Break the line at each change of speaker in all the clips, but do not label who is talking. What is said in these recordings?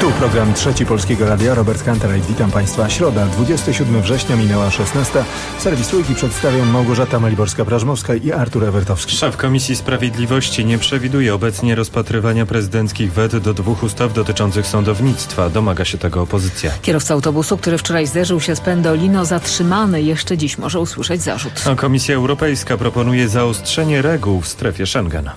Tu program Trzeci Polskiego Radia, Robert Kantaraj. Witam Państwa. Środa, 27 września, minęła 16. Serwis Trójki przedstawią Małgorzata Maliborska-Prażmowska i Artur Ewertowski.
Szef Komisji Sprawiedliwości nie przewiduje obecnie rozpatrywania prezydenckich wet do 2 ustaw dotyczących sądownictwa. Domaga się tego opozycja.
Kierowca autobusu, który wczoraj zderzył się z Pendolino, zatrzymany. Jeszcze dziś może usłyszeć zarzut.
A Komisja Europejska proponuje zaostrzenie reguł w strefie Schengen.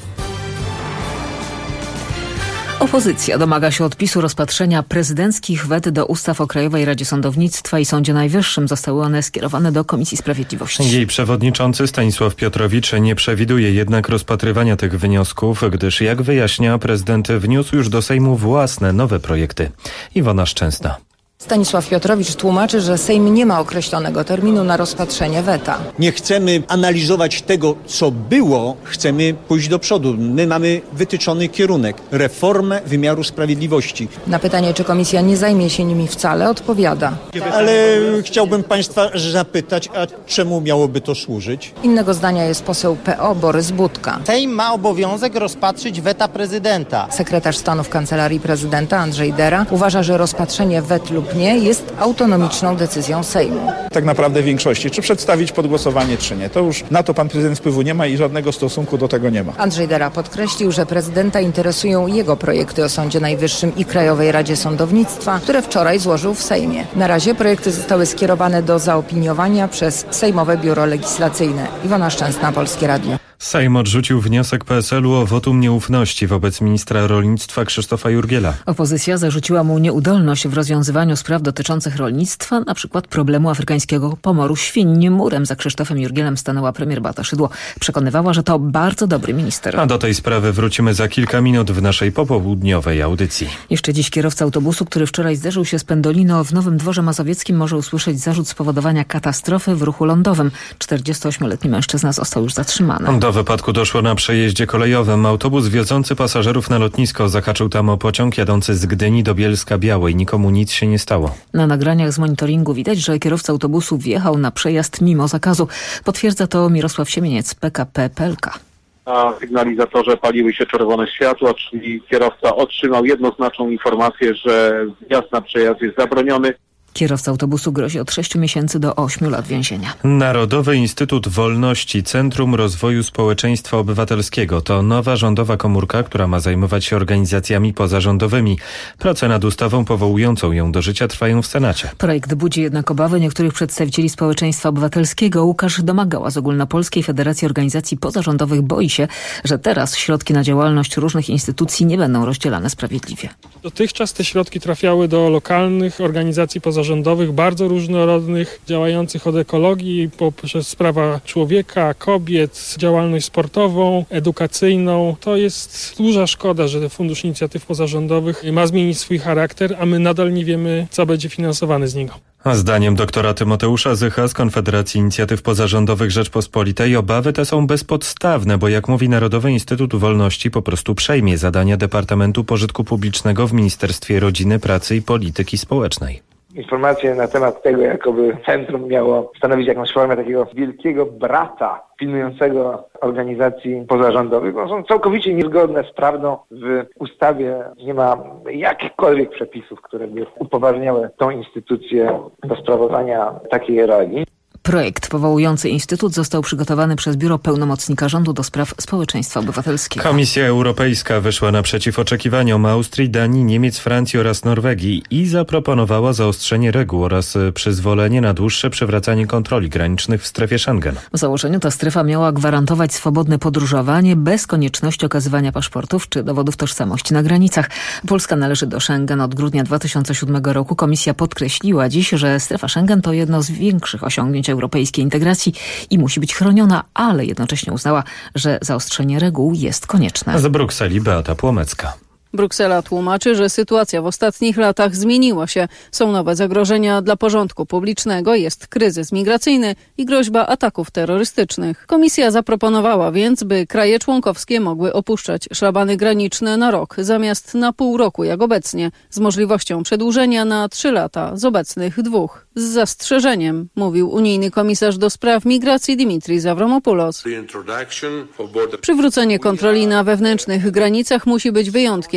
Opozycja domaga się odpisu rozpatrzenia prezydenckich wet do ustaw o Krajowej Radzie Sądownictwa i Sądzie Najwyższym. Zostały one skierowane do Komisji Sprawiedliwości.
Jej przewodniczący Stanisław Piotrowicz nie przewiduje jednak rozpatrywania tych wniosków, gdyż, jak wyjaśnia, prezydent wniósł już do Sejmu własne nowe projekty. Iwona Szczęsna.
Stanisław Piotrowicz tłumaczy, że Sejm nie ma określonego terminu na rozpatrzenie weta.
Nie chcemy analizować tego, co było, chcemy pójść do przodu. My mamy wytyczony kierunek, reformę wymiaru sprawiedliwości.
Na pytanie, czy komisja nie zajmie się nimi wcale, odpowiada.
Ale chciałbym Państwa zapytać, a czemu miałoby to służyć?
Innego zdania jest poseł PO Borys Budka.
Sejm ma obowiązek rozpatrzyć weta prezydenta.
Sekretarz stanu w Kancelarii Prezydenta Andrzej Dera uważa, że rozpatrzenie wet lub nie jest autonomiczną decyzją Sejmu.
Tak naprawdę większości, czy przedstawić pod głosowanie, czy nie. To już na to pan prezydent wpływu nie ma i żadnego stosunku do tego nie ma.
Andrzej Dera podkreślił, że prezydenta interesują jego projekty o Sądzie Najwyższym i Krajowej Radzie Sądownictwa, które wczoraj złożył w Sejmie. Na razie projekty zostały skierowane do zaopiniowania przez Sejmowe Biuro Legislacyjne. Iwona Szczęsna, Polskie Radio.
Sejm odrzucił wniosek PSL-u o wotum nieufności wobec ministra rolnictwa Krzysztofa Jurgiela.
Opozycja zarzuciła mu nieudolność w rozwiązywaniu spraw dotyczących rolnictwa, na przykład problemu afrykańskiego pomoru świń. Murem za Krzysztofem Jurgielem stanęła premier Beata Szydło. Przekonywała, że to bardzo dobry minister.
A do tej sprawy wrócimy za kilka minut w naszej popołudniowej audycji.
Jeszcze dziś kierowca autobusu, który wczoraj zderzył się z Pendolino w Nowym Dworze Mazowieckim, może usłyszeć zarzut spowodowania katastrofy w ruchu lądowym. 48-letni mężczyzna został już zatrzymany.
Do wypadku doszło na przejeździe kolejowym. Autobus wiozący pasażerów na lotnisko zahaczył tam o pociąg jadący z Gdyni do Bielska-Białej. Nikomu nic się nie stało.
Na nagraniach z monitoringu widać, że kierowca autobusu wjechał na przejazd mimo zakazu. Potwierdza to Mirosław Siemieniec, PKP PLK.
Na sygnalizatorze paliły się czerwone światła, czyli kierowca otrzymał jednoznaczną informację, że wjazd na przejazd jest zabroniony.
Kierowca autobusu grozi od 6 miesięcy do 8 lat więzienia.
Narodowy Instytut Wolności, Centrum Rozwoju Społeczeństwa Obywatelskiego to nowa rządowa komórka, która ma zajmować się organizacjami pozarządowymi. Prace nad ustawą powołującą ją do życia trwają w Senacie.
Projekt budzi jednak obawy niektórych przedstawicieli społeczeństwa obywatelskiego. Łukasz Domagała z Ogólnopolskiej Federacji Organizacji Pozarządowych boi się, że teraz środki na działalność różnych instytucji nie będą rozdzielane sprawiedliwie.
Dotychczas te środki trafiały do lokalnych organizacji pozarządowych, bardzo różnorodnych, działających od ekologii poprzez sprawa człowieka, kobiet, działalność sportową, edukacyjną. To jest duża szkoda, że Fundusz Inicjatyw Pozarządowych ma zmienić swój charakter, a my nadal nie wiemy, co będzie finansowane z niego.
A zdaniem doktora Tymoteusza Zycha z Konfederacji Inicjatyw Pozarządowych Rzeczpospolitej obawy te są bezpodstawne, bo jak mówi Narodowy Instytut Wolności po prostu przejmie zadania Departamentu Pożytku Publicznego w Ministerstwie Rodziny, Pracy i Polityki Społecznej.
Informacje na temat tego, jakoby centrum miało stanowić jakąś formę takiego wielkiego brata pilnującego organizacji pozarządowych, są całkowicie niezgodne z prawdą. W ustawie nie ma jakichkolwiek przepisów, które by upoważniały tą instytucję do sprawowania takiej roli.
Projekt powołujący instytut został przygotowany przez Biuro Pełnomocnika Rządu do spraw społeczeństwa obywatelskiego.
Komisja Europejska wyszła naprzeciw oczekiwaniom Austrii, Danii, Niemiec, Francji oraz Norwegii i zaproponowała zaostrzenie reguł oraz przyzwolenie na dłuższe przywracanie kontroli granicznych w strefie Schengen.
W założeniu ta strefa miała gwarantować swobodne podróżowanie bez konieczności okazywania paszportów czy dowodów tożsamości na granicach. Polska należy do Schengen od grudnia 2007 roku. Komisja podkreśliła dziś, że strefa Schengen to jedno z większych osiągnięć europejskiej integracji i musi być chroniona, ale jednocześnie uznała, że zaostrzenie reguł jest konieczne.
Z Brukseli Beata Płomecka.
Bruksela tłumaczy, że sytuacja w ostatnich latach zmieniła się. Są nowe zagrożenia dla porządku publicznego, jest kryzys migracyjny i groźba ataków terrorystycznych. Komisja zaproponowała więc, by kraje członkowskie mogły opuszczać szlabany graniczne na rok, zamiast na pół roku jak obecnie, z możliwością przedłużenia na 3 lata z obecnych 2. Z zastrzeżeniem, mówił unijny komisarz do spraw migracji Dimitris Avramopoulos. Przywrócenie kontroli na wewnętrznych granicach musi być wyjątkiem.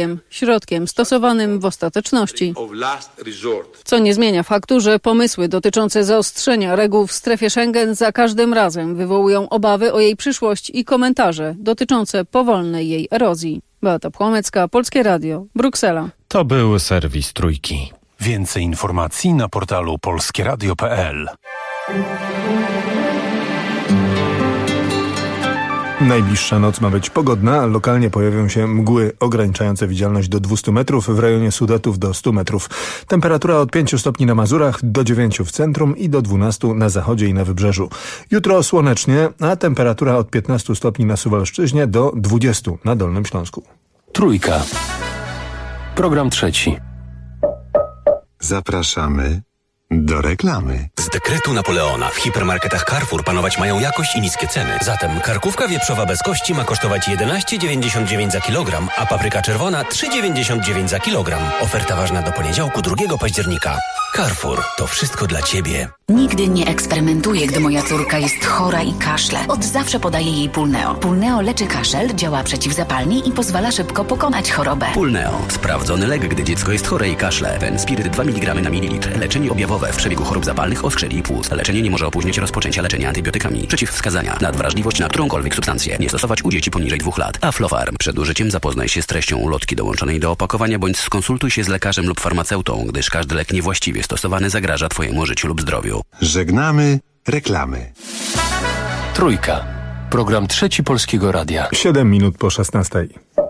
środkiem stosowanym w ostateczności. Co nie zmienia faktu, że pomysły dotyczące zaostrzenia reguł w strefie Schengen za każdym razem wywołują obawy o jej przyszłość i komentarze dotyczące powolnej jej erozji. Beata Płomecka, Polskie Radio, Bruksela.
To był serwis Trójki.
Więcej informacji na portalu polskieradio.pl.
Najbliższa noc ma być pogodna, lokalnie pojawią się mgły ograniczające widzialność do 200 metrów, w rejonie Sudetów do 100 metrów. Temperatura od 5 stopni na Mazurach, do 9 w centrum i do 12 na zachodzie i na wybrzeżu. Jutro słonecznie, a temperatura od 15 stopni na Suwalszczyźnie do 20 na Dolnym Śląsku.
Trójka. Program trzeci.
Zapraszamy do reklamy.
Z dekretu Napoleona w hipermarketach Carrefour panować mają jakość i niskie ceny. Zatem karkówka wieprzowa bez kości ma kosztować 11,99 za kilogram, a papryka czerwona 3,99 za kilogram. Oferta ważna do poniedziałku 2 października. Carrefour, to wszystko dla Ciebie.
Nigdy nie eksperymentuję, gdy moja córka jest chora i kaszle. Od zawsze podaję jej Pulneo. Pulneo leczy kaszel, działa przeciwzapalnie i pozwala szybko pokonać chorobę.
Pulneo. Sprawdzony lek, gdy dziecko jest chore i kaszle. Fenspiryt 2 mg na mililitr. Leczenie objawowe w przebiegu chorób zapalnych, oskrzeli i płuc. Leczenie nie może opóźnić rozpoczęcia leczenia antybiotykami. Przeciwwskazania. Nadwrażliwość na którąkolwiek substancję. Nie stosować u dzieci poniżej 2 lat. Aflofarm. Przed użyciem zapoznaj się z treścią ulotki dołączonej do opakowania bądź skonsultuj się z lekarzem lub farmaceutą, gdyż każdy lek niewłaściwie stosowany zagraża Twojemu życiu lub zdrowiu.
Żegnamy reklamy.
Trójka. Program trzeci Polskiego Radia.
7 minut po 16.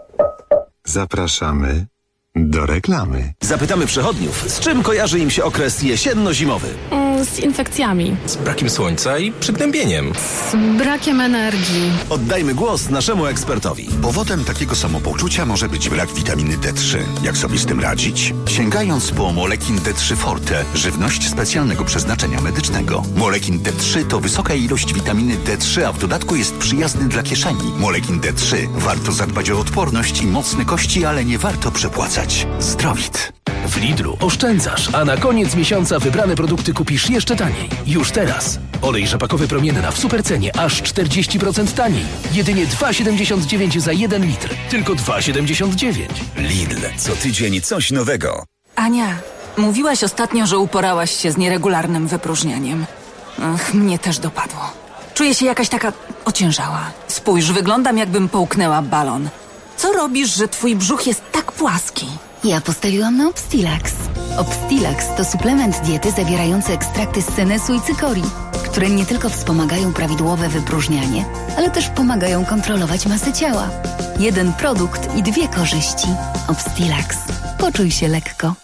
Zapraszamy do reklamy.
Zapytamy przechodniów, z czym kojarzy im się okres jesienno-zimowy?
Z infekcjami.
Z brakiem słońca i przygnębieniem.
Z brakiem energii.
Oddajmy głos naszemu ekspertowi.
Powodem takiego samopoczucia może być brak witaminy D3. Jak sobie z tym radzić? Sięgając po Molekin D3 Forte, żywność specjalnego przeznaczenia medycznego. Molekin D3 to wysoka ilość witaminy D3, a w dodatku jest przyjazny dla kieszeni. Molekin D3. Warto zadbać o odporność i mocne kości, ale nie warto przepłacać. Zdrowit.
W Lidlu oszczędzasz, a na koniec miesiąca wybrane produkty kupisz jeszcze taniej. Już teraz. Olej rzepakowy promienna w supercenie aż 40% taniej. Jedynie 2,79 za 1 litr. Tylko 2,79.
Lidl. Co tydzień coś nowego.
Ania, mówiłaś ostatnio, że uporałaś się z nieregularnym wypróżnianiem. Mnie też dopadło. Czuję się jakaś taka ociężała. Spójrz, wyglądam jakbym połknęła balon. Co robisz, że twój brzuch jest tak płaski?
Ja postawiłam na Obstilax. Obstilax to suplement diety zawierający ekstrakty z senesu i cykorii, które nie tylko wspomagają prawidłowe wypróżnianie, ale też pomagają kontrolować masę ciała. Jeden produkt i 2 korzyści. Obstilax. Poczuj się lekko.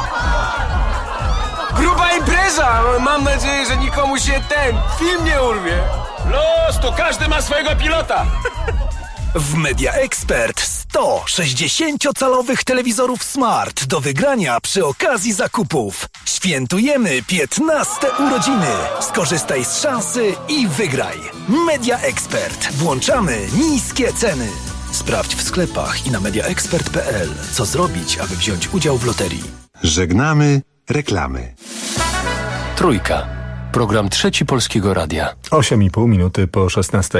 Gruba impreza! Mam nadzieję, że nikomu się film nie urwie. Los, to każdy ma swojego pilota.
W Media Expert 100 60-calowych telewizorów Smart do wygrania przy okazji zakupów. Świętujemy 15 urodziny. Skorzystaj z szansy i wygraj. Media Expert. Włączamy niskie ceny. Sprawdź w sklepach i na mediaexpert.pl, co zrobić, aby wziąć udział w loterii.
Żegnamy reklamy.
Trójka. Program trzeci Polskiego Radia.
8,5 minuty po 16.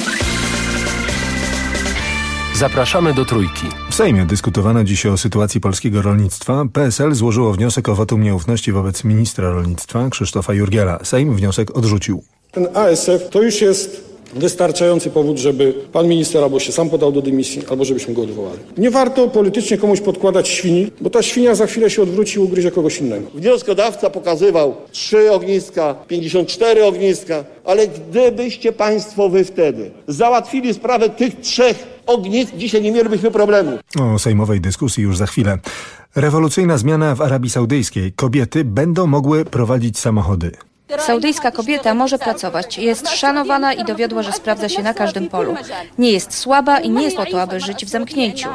Zapraszamy do Trójki.
W Sejmie dyskutowano dziś o sytuacji polskiego rolnictwa. PSL złożyło wniosek o wotum nieufności wobec ministra rolnictwa Krzysztofa Jurgiela. Sejm wniosek odrzucił.
Ten ASF to już jest wystarczający powód, żeby pan minister albo się sam podał do dymisji, albo żebyśmy go odwołali. Nie warto politycznie komuś podkładać świni, bo ta świnia za chwilę się odwróci i ugryzie kogoś innego.
Wnioskodawca pokazywał 3 ogniska, 54 ogniska, ale gdybyście państwo wy wtedy załatwili sprawę tych 3 ognisk, dzisiaj nie mielibyśmy problemu.
O sejmowej dyskusji już za chwilę. Rewolucyjna zmiana w Arabii Saudyjskiej. Kobiety będą mogły prowadzić samochody.
Saudyjska kobieta może pracować, jest szanowana i dowiodła, że sprawdza się na każdym polu. Nie jest słaba i nie jest po to, aby żyć w zamknięciu.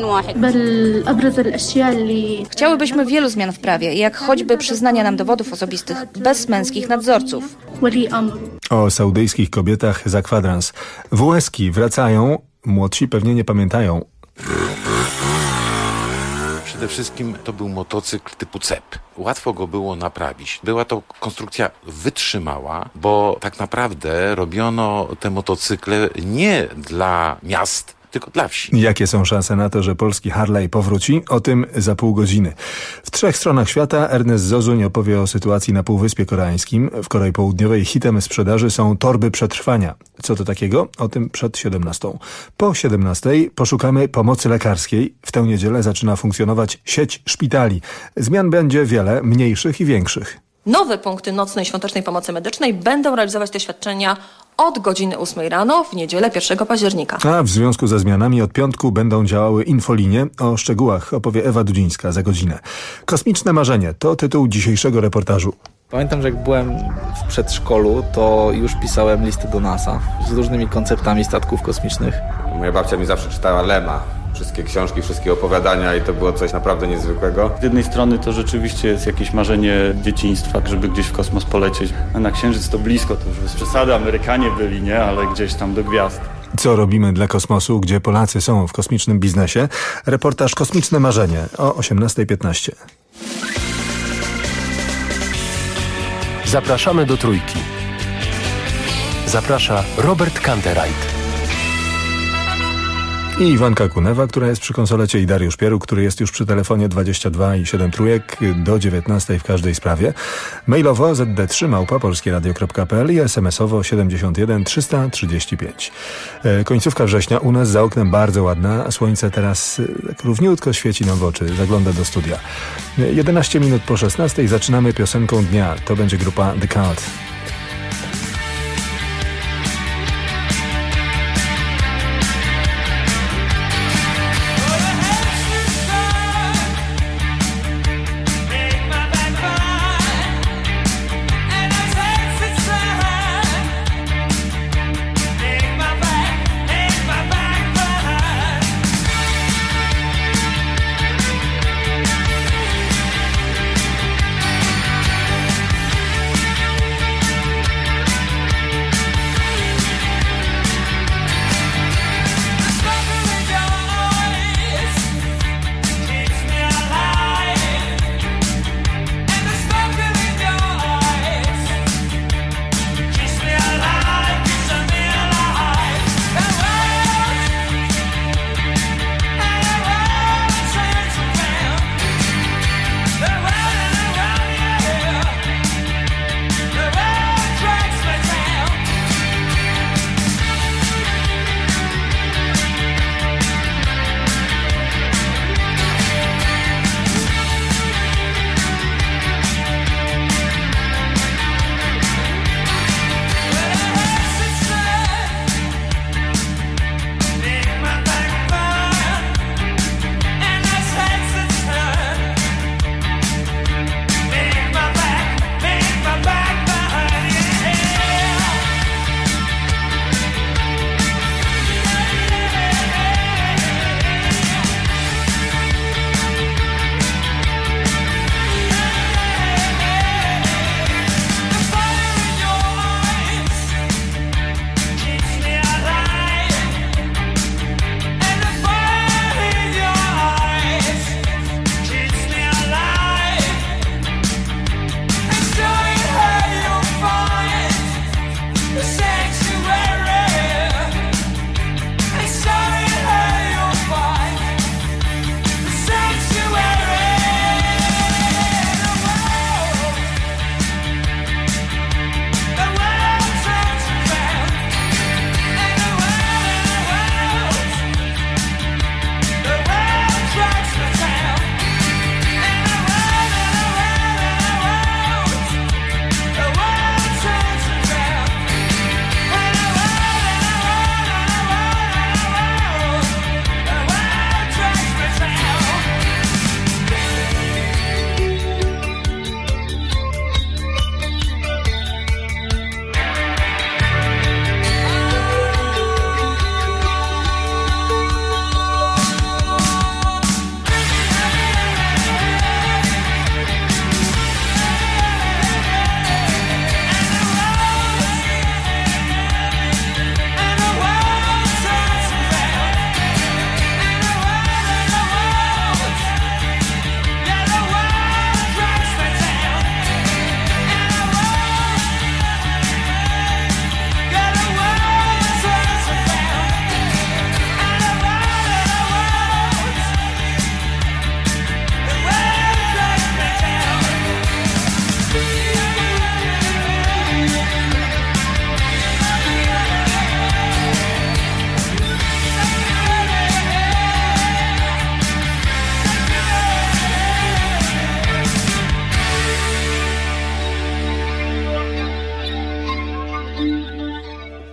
Chciałybyśmy wielu zmian w prawie, jak choćby przyznania nam dowodów osobistych bez męskich nadzorców.
O saudyjskich kobietach za kwadrans. WS-ki wracają, młodsi pewnie nie pamiętają.
Przede wszystkim to był motocykl typu CEP. Łatwo go było naprawić. Była to konstrukcja wytrzymała, bo tak naprawdę robiono te motocykle nie dla miast, tylko dla wsi.
Jakie są szanse na to, że polski Harley powróci? O tym za pół godziny. W 3 stronach świata Ernest Zozuń opowie o sytuacji na Półwyspie Koreańskim. W Korei Południowej hitem sprzedaży są torby przetrwania. Co to takiego? O tym przed 17. Po 17 poszukamy pomocy lekarskiej. W tę niedzielę zaczyna funkcjonować sieć szpitali. Zmian będzie wiele, mniejszych i większych.
Nowe punkty nocnej świątecznej pomocy medycznej będą realizować te świadczenia od godziny 8 rano w niedzielę 1 października.
A w związku ze zmianami od piątku będą działały infolinie. O szczegółach opowie Ewa Dudzińska za godzinę. Kosmiczne marzenie to tytuł dzisiejszego reportażu.
Pamiętam, że jak byłem w przedszkolu, to już pisałem listy do NASA z różnymi konceptami statków kosmicznych.
Moja babcia mi zawsze czytała Lema. Wszystkie książki, wszystkie opowiadania i to było coś naprawdę niezwykłego.
Z jednej strony to rzeczywiście jest jakieś marzenie dzieciństwa, żeby gdzieś w kosmos polecieć. A na Księżyc to blisko, to już bez przesady Amerykanie byli, nie? Ale gdzieś tam do gwiazd.
Co robimy dla kosmosu, gdzie Polacy są w kosmicznym biznesie? Reportaż Kosmiczne marzenie o 18:15.
Zapraszamy do Trójki. Zaprasza Robert Kantereit.
I Iwanka Kunewa, która jest przy konsolecie, i Dariusz Pieruk, który jest już przy telefonie 22 i 7 trójek do 19 w każdej sprawie. Mailowo zd3@polskieradio.pl i SMS-owo 71 335. Końcówka września u nas za oknem bardzo ładna. Słońce teraz tak równiutko świeci nam w oczy. Zagląda do studia. 11 minut po 16 zaczynamy piosenką dnia. To będzie grupa The Cult.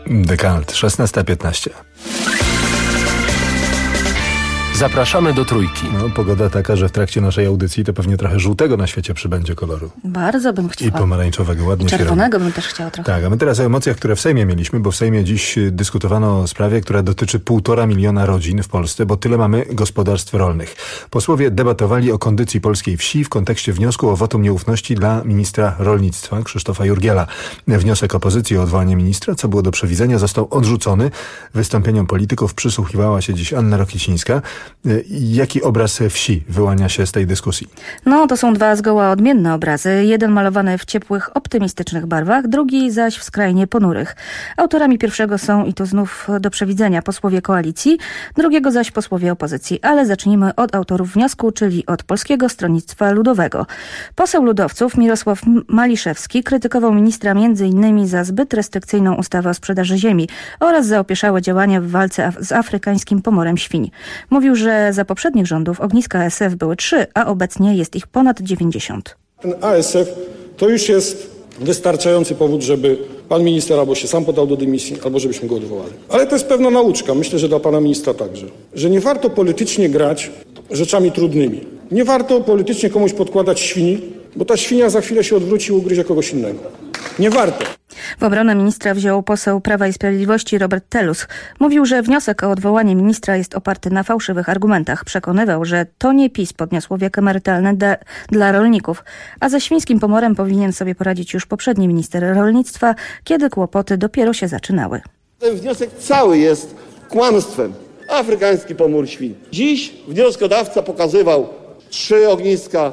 Dekalt, 16:15.
Zapraszamy do Trójki.
Pogoda taka, że w trakcie naszej audycji to pewnie trochę żółtego na świecie przybędzie koloru.
Bardzo bym chciała.
I pomarańczowego, ładnie się robi.
Czerwonego bym też chciała trochę.
Tak, a my teraz o emocjach, które w Sejmie mieliśmy, bo w Sejmie dziś dyskutowano o sprawie, która dotyczy 1,5 miliona rodzin w Polsce, bo tyle mamy gospodarstw rolnych. Posłowie debatowali o kondycji polskiej wsi w kontekście wniosku o wotum nieufności dla ministra rolnictwa Krzysztofa Jurgiela. Wniosek opozycji o odwołanie ministra, co było do przewidzenia, został odrzucony. Wystąpieniom polityków przysłuchiwała się dziś Anna Rokicińska. Jaki obraz wsi wyłania się z tej dyskusji?
To są dwa zgoła odmienne obrazy. Jeden malowany w ciepłych, optymistycznych barwach, drugi zaś w skrajnie ponurych. Autorami pierwszego są, i to znów do przewidzenia, posłowie koalicji, drugiego zaś posłowie opozycji. Ale zacznijmy od autorów wniosku, czyli od Polskiego Stronnictwa Ludowego. Poseł ludowców Mirosław Maliszewski krytykował ministra m.in. za zbyt restrykcyjną ustawę o sprzedaży ziemi oraz za opieszałe działania w walce z afrykańskim pomorem świń. Mówił, że za poprzednich rządów ogniska ASF były 3, a obecnie jest ich ponad 90.
Ten ASF to już jest wystarczający powód, żeby pan minister albo się sam podał do dymisji, albo żebyśmy go odwołali. Ale to jest pewna nauczka, myślę, że dla pana ministra także, że nie warto politycznie grać rzeczami trudnymi. Nie warto politycznie komuś podkładać świni, bo ta świnia za chwilę się odwróci i ugryzie kogoś innego. Nie warto.
W obronę ministra wziął poseł Prawa i Sprawiedliwości Robert Telus. Mówił, że wniosek o odwołanie ministra jest oparty na fałszywych argumentach. Przekonywał, że to nie PiS podniosło wiek emerytalny dla rolników, a ze świńskim pomorem powinien sobie poradzić już poprzedni minister rolnictwa, kiedy kłopoty dopiero się zaczynały.
Ten wniosek cały jest kłamstwem. Afrykański pomór świń. Dziś wnioskodawca pokazywał 3 ogniska,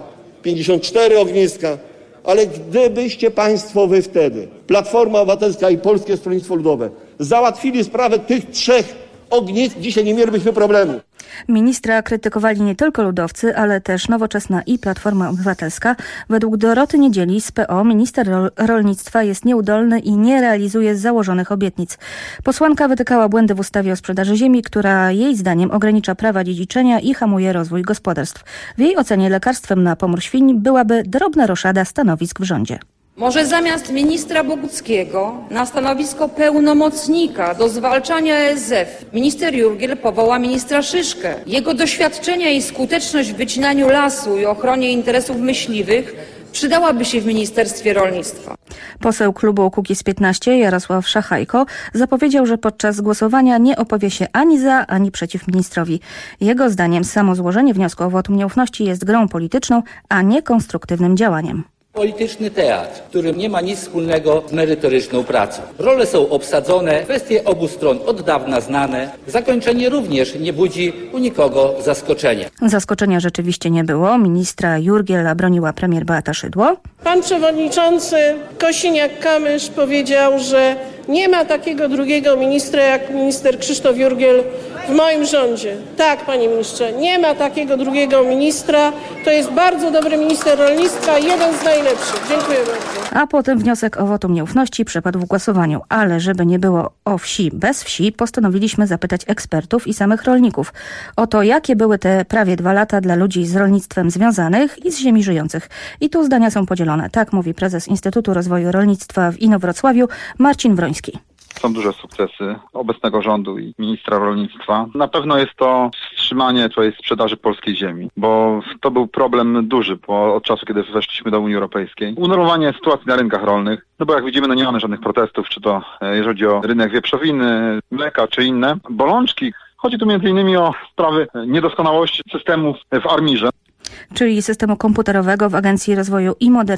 54 ogniska, ale gdybyście państwo wy wtedy, Platforma Obywatelska i Polskie Stronnictwo Ludowe, załatwili sprawę tych 3 ognisk, dzisiaj nie mielibyśmy problemu.
Ministra krytykowali nie tylko ludowcy, ale też Nowoczesna i Platforma Obywatelska. Według Doroty Niedzieli z PO minister rolnictwa jest nieudolny i nie realizuje założonych obietnic. Posłanka wytykała błędy w ustawie o sprzedaży ziemi, która jej zdaniem ogranicza prawa dziedziczenia i hamuje rozwój gospodarstw. W jej ocenie lekarstwem na pomór świń byłaby drobna roszada stanowisk w rządzie.
Może zamiast ministra Boguckiego na stanowisko pełnomocnika do zwalczania ASF minister Jurgiel powoła ministra Szyszkę. Jego doświadczenia i skuteczność w wycinaniu lasu i ochronie interesów myśliwych przydałaby się w Ministerstwie Rolnictwa.
Poseł klubu Kukiz15 Jarosław Szachajko zapowiedział, że podczas głosowania nie opowie się ani za, ani przeciw ministrowi. Jego zdaniem samo złożenie wniosku o wotum nieufności jest grą polityczną, a nie konstruktywnym działaniem.
Polityczny teatr, który nie ma nic wspólnego z merytoryczną pracą. Role są obsadzone, kwestie obu stron od dawna znane. Zakończenie również nie budzi u nikogo zaskoczenia.
Zaskoczenia rzeczywiście nie było. Ministra Jurgiela broniła premier Beata Szydło.
Pan przewodniczący Kosiniak-Kamysz powiedział, że nie ma takiego drugiego ministra jak minister Krzysztof Jurgiel w moim rządzie. Tak, panie ministrze, nie ma takiego drugiego ministra. To jest bardzo dobry minister rolnictwa, jeden z najlepszych. Dziękuję bardzo.
A potem wniosek o wotum nieufności przepadł w głosowaniu. Ale żeby nie było o wsi bez wsi, postanowiliśmy zapytać ekspertów i samych rolników o to, jakie były te prawie 2 lata dla ludzi z rolnictwem związanych i z ziemi żyjących. I tu zdania są podzielone. Tak mówi prezes Instytutu Rozwoju Rolnictwa w Inowrocławiu Marcin Wroński.
Są duże sukcesy obecnego rządu i ministra rolnictwa. Na pewno jest to wstrzymanie sprzedaży polskiej ziemi, bo to był problem duży od czasu, kiedy weszliśmy do Unii Europejskiej. Unormowanie sytuacji na rynkach rolnych, bo jak widzimy, nie mamy żadnych protestów, czy to jeżeli chodzi o rynek wieprzowiny, mleka, czy inne bolączki. Chodzi tu m.in. o sprawy niedoskonałości systemów w ARMiR-ze.
Czyli systemu komputerowego w Agencji Rozwoju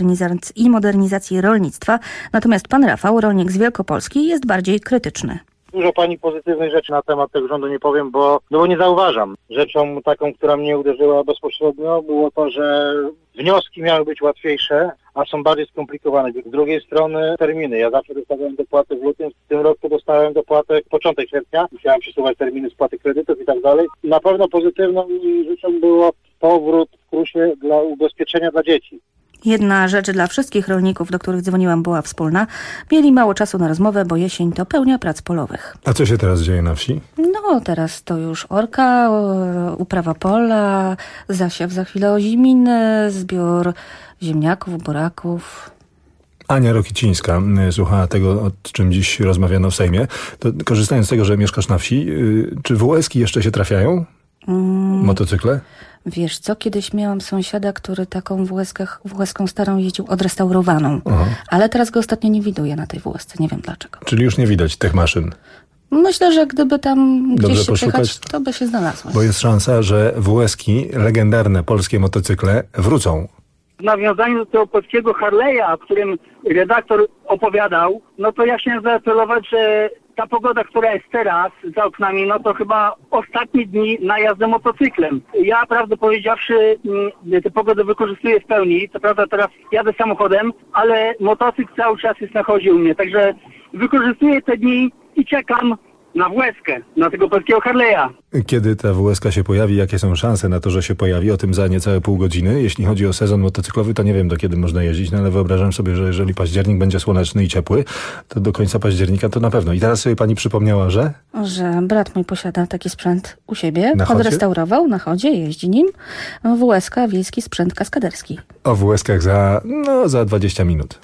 i Modernizacji Rolnictwa. Natomiast pan Rafał, rolnik z Wielkopolski, jest bardziej krytyczny.
Dużo pani pozytywnych rzeczy na temat tego rządu nie powiem, bo nie zauważam. Rzeczą taką, która mnie uderzyła bezpośrednio, było to, że wnioski miały być łatwiejsze, a są bardziej skomplikowane. Z drugiej strony terminy. Ja zawsze dostawałem dopłaty w lutym, w tym roku dostałem dopłatę początek sierpnia. Musiałem przesuwać terminy spłaty kredytów i tak dalej. Na pewno pozytywną rzeczą było powrót w KRUS-ie dla ubezpieczenia dla dzieci.
Jedna rzecz dla wszystkich rolników, do których dzwoniłam, była wspólna. Mieli mało czasu na rozmowę, bo jesień to pełnia prac polowych.
A co się teraz dzieje na wsi?
Teraz to już orka, uprawa pola, zasiew za chwilę oziminy, zbiór ziemniaków, buraków.
Ania Rokicińska słuchała tego, o czym dziś rozmawiano w Sejmie. To korzystając z tego, że mieszkasz na wsi, czy WS-ki jeszcze się trafiają? Motocykle?
Wiesz co, kiedyś miałam sąsiada, który taką WS-ką starą jeździł odrestaurowaną. Aha. Ale teraz go ostatnio nie widuję na tej WS-ce, nie wiem dlaczego.
Czyli już nie widać tych maszyn?
Myślę, że gdyby tam
dobrze
gdzieś się
poszukać,
przejechać, to by się znalazło.
Bo jest szansa, że WS-ki, legendarne polskie motocykle, wrócą.
W nawiązaniu do tego polskiego Harley'a, o którym redaktor opowiadał, no to ja chciałem zaapelować, że ta pogoda, która jest teraz za oknami, no to chyba ostatnie dni na jazdę motocyklem. Ja, prawdę powiedziawszy, tę pogodę wykorzystuję w pełni. Co prawda teraz jadę samochodem, ale motocykl cały czas jest na chodzie u mnie. Także wykorzystuję te dni i czekam na WS-kę, na tego polskiego Harley'a.
Kiedy ta WS-ka się pojawi, jakie są szanse na to, że się pojawi? O tym za niecałe pół godziny. Jeśli chodzi o sezon motocyklowy, to nie wiem, do kiedy można jeździć, no ale wyobrażam sobie, że jeżeli październik będzie słoneczny i ciepły, to do końca października to na pewno. I teraz sobie pani przypomniała, że
brat mój posiada taki sprzęt u siebie, odrestaurował, na chodzie, jeździ nim. WS-ka, wiejski sprzęt kaskaderski.
O WS-kach za 20 minut.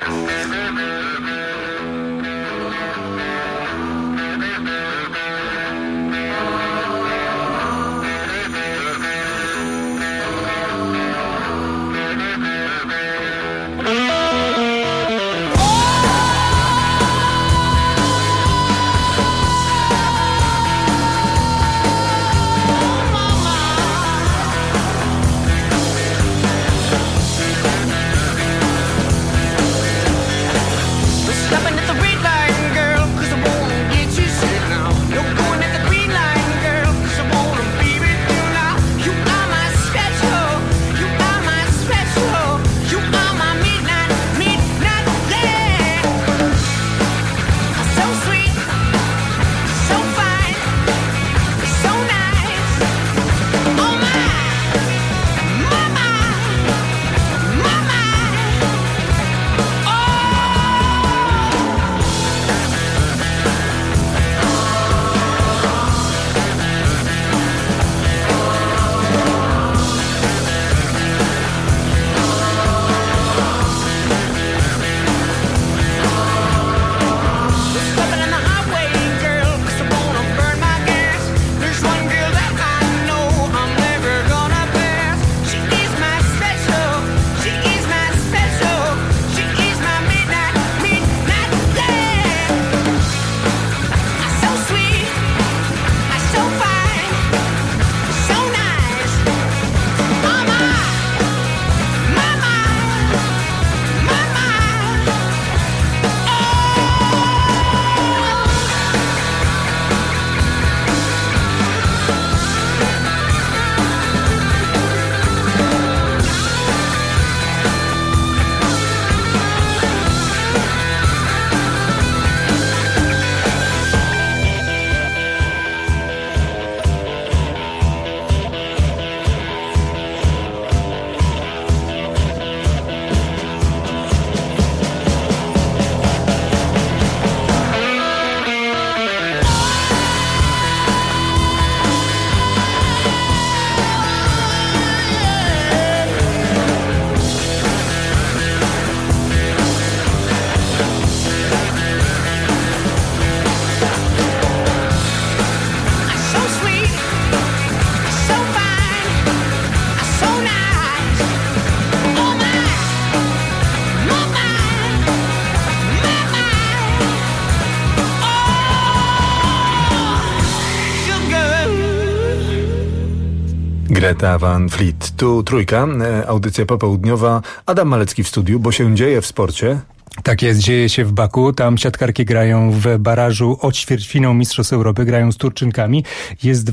Greta Van Fleet. Tu Trójka, audycja popołudniowa. Adam Malecki w studiu, bo się dzieje w sporcie.
Tak jest, dzieje się w Baku. Tam siatkarki grają w barażu o ćwierćfinał Mistrzostw Europy. Grają z Turczynkami. Jest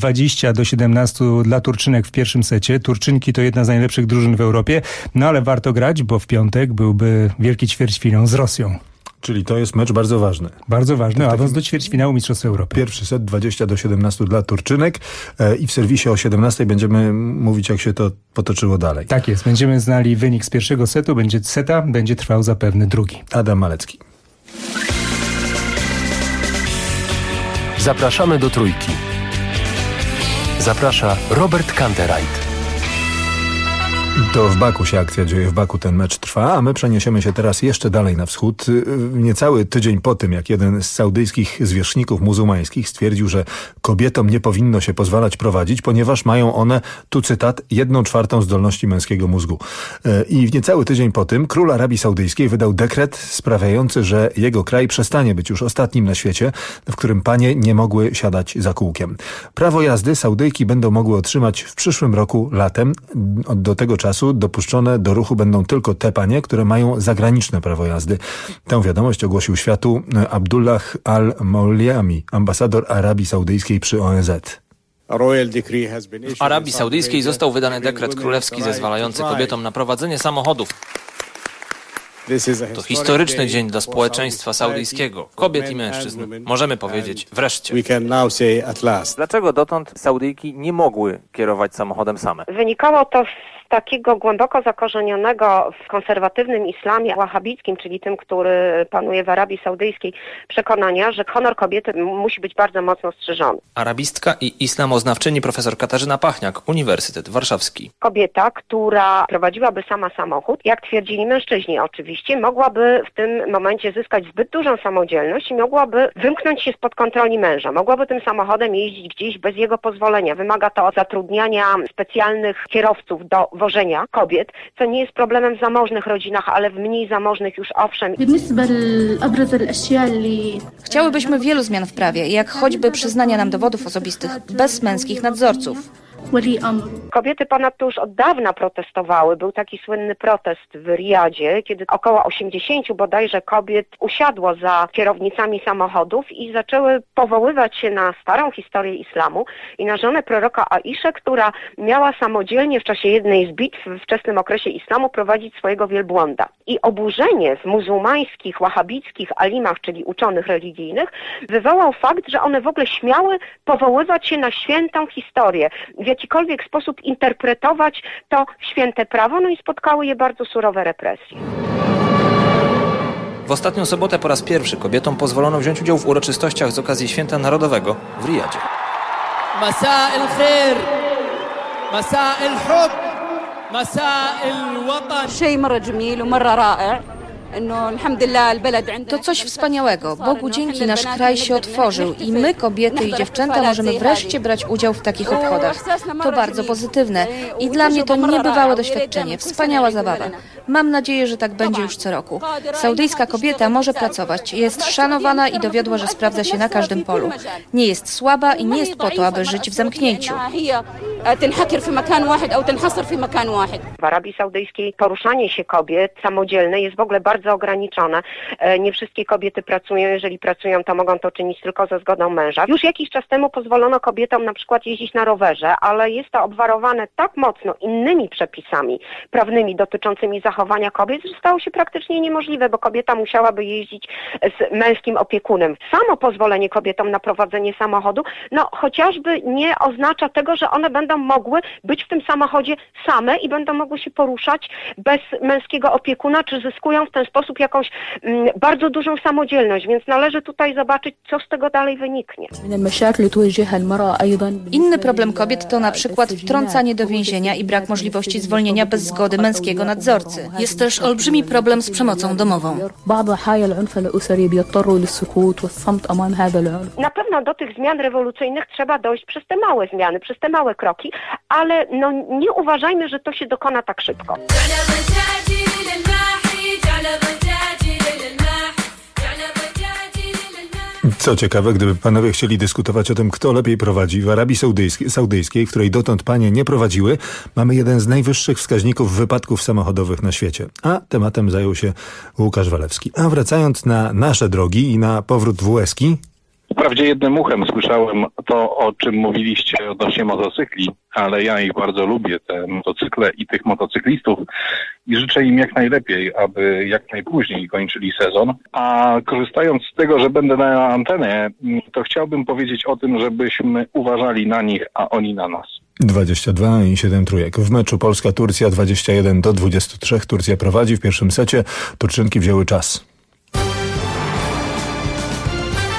20-17 dla Turczynek w pierwszym secie. Turczynki to jedna z najlepszych drużyn w Europie. No ale warto grać, bo w piątek byłby wielki ćwierćfinał z Rosją.
Czyli to jest mecz bardzo ważny.
Bardzo ważny, awans do ćwierćfinału Mistrzostw Europy.
Pierwszy set 20-17 dla Turczynek i w serwisie o 17 będziemy mówić, jak się to potoczyło dalej.
Tak jest, będziemy znali wynik z pierwszego setu, będzie trwał zapewne drugi.
Adam Malecki.
Zapraszamy do Trójki. Zaprasza Robert Kantereit.
To w Baku się akcja dzieje, w Baku ten mecz trwa, a my przeniesiemy się teraz jeszcze dalej na wschód. Niecały tydzień po tym, jak jeden z saudyjskich zwierzchników muzułmańskich stwierdził, że kobietom nie powinno się pozwalać prowadzić, ponieważ mają one, tu cytat, 1/4 zdolności męskiego mózgu. I w niecały tydzień po tym król Arabii Saudyjskiej wydał dekret sprawiający, że jego kraj przestanie być już ostatnim na świecie, w którym panie nie mogły siadać za kółkiem. Prawo jazdy Saudyjki będą mogły otrzymać w przyszłym roku latem. Do tego czasu dopuszczone do ruchu będą tylko te panie, które mają zagraniczne prawo jazdy. Tę wiadomość ogłosił światu Abdullah Al-Mauliami, ambasador Arabii Saudyjskiej przy ONZ.
W Arabii Saudyjskiej został wydany dekret królewski zezwalający kobietom na prowadzenie samochodów. To historyczny dzień dla społeczeństwa saudyjskiego, kobiet i mężczyzn. Możemy powiedzieć wreszcie. Dlaczego dotąd Saudyjki nie mogły kierować samochodem same?
Wynikało to z takiego głęboko zakorzenionego w konserwatywnym islamie wahabickim, czyli tym, który panuje w Arabii Saudyjskiej, przekonania, że honor kobiety musi być bardzo mocno strzeżony.
Arabistka i islamoznawczyni profesor Katarzyna Pachniak, Uniwersytet Warszawski.
Kobieta, która prowadziłaby sama samochód, jak twierdzili mężczyźni oczywiście, mogłaby w tym momencie zyskać zbyt dużą samodzielność i mogłaby wymknąć się spod kontroli męża. Mogłaby tym samochodem jeździć gdzieś bez jego pozwolenia. Wymaga to zatrudniania specjalnych kierowców do wożenia kobiet, co nie jest problemem w zamożnych rodzinach, ale w mniej zamożnych już owszem.
Chciałybyśmy wielu zmian w prawie, jak choćby przyznania nam dowodów osobistych bez męskich nadzorców.
Kobiety ponadto już od dawna protestowały. Był taki słynny protest w Riyadzie, kiedy około 80 bodajże kobiet usiadło za kierownicami samochodów i zaczęły powoływać się na starą historię islamu i na żonę proroka Aiszę, która miała samodzielnie w czasie jednej z bitw w wczesnym okresie islamu prowadzić swojego wielbłąda. I oburzenie w muzułmańskich, wahabickich alimach, czyli uczonych religijnych, wywołał fakt, że one w ogóle śmiały powoływać się na świętą historię, w jakikolwiek sposób interpretować to święte prawo, no i spotkały je bardzo surowe represje.
W ostatnią sobotę po raz pierwszy kobietom pozwolono wziąć udział w uroczystościach z okazji Święta Narodowego w Riyadzie.
Masa el-khair, masa el-hub, masa el-watan.
Shay marra jamil, marra ra'i'. To coś wspaniałego. Bogu dzięki nasz kraj się otworzył i my, kobiety i dziewczęta, możemy wreszcie brać udział w takich obchodach. To bardzo pozytywne i dla mnie to niebywałe doświadczenie, wspaniała zabawa. Mam nadzieję, że tak będzie już co roku. Saudyjska kobieta może pracować, jest szanowana i dowiodła, że sprawdza się na każdym polu. Nie jest słaba i nie jest po to, aby żyć w zamknięciu.
W Arabii Saudyjskiej poruszanie się kobiet samodzielne jest w ogóle bardzo ograniczone. Nie wszystkie kobiety pracują, jeżeli pracują, to mogą to czynić tylko ze zgodą męża. Już jakiś czas temu pozwolono kobietom na przykład jeździć na rowerze, ale jest to obwarowane tak mocno innymi przepisami prawnymi dotyczącymi zachowania kobiet, że stało się praktycznie niemożliwe, bo kobieta musiałaby jeździć z męskim opiekunem. Samo pozwolenie kobietom na prowadzenie samochodu, no chociażby nie oznacza tego, że one będą mogły być w tym samochodzie same i będą mogły się poruszać bez męskiego opiekuna, czy zyskują w ten sposób jakąś bardzo dużą samodzielność, więc należy tutaj zobaczyć, co z tego dalej wyniknie.
Inny problem kobiet to na przykład wtrącanie do więzienia i brak możliwości zwolnienia bez zgody męskiego nadzorcy. Jest też olbrzymi problem z przemocą domową.
Na pewno do tych zmian rewolucyjnych trzeba dojść przez te małe zmiany, przez te małe kroki, ale no, nie uważajmy, że to się dokona tak szybko.
Co ciekawe, gdyby panowie chcieli dyskutować o tym, kto lepiej prowadzi, w Arabii Saudyjskiej, w której dotąd panie nie prowadziły, mamy jeden z najwyższych wskaźników wypadków samochodowych na świecie. A tematem zajął się Łukasz Walewski. A wracając na nasze drogi i na powrót w łezki...
Wprawdzie jednym uchem słyszałem to, o czym mówiliście odnośnie motocykli, ale ja ich bardzo lubię, te motocykle i tych motocyklistów i życzę im jak najlepiej, aby jak najpóźniej kończyli sezon. A korzystając z tego, że będę na antenie, to chciałbym powiedzieć o tym, żebyśmy uważali na nich, a oni na nas.
22 i 7 trójek. W meczu Polska-Turcja 21-23. Turcja prowadzi w pierwszym secie. Turczynki wzięły czas.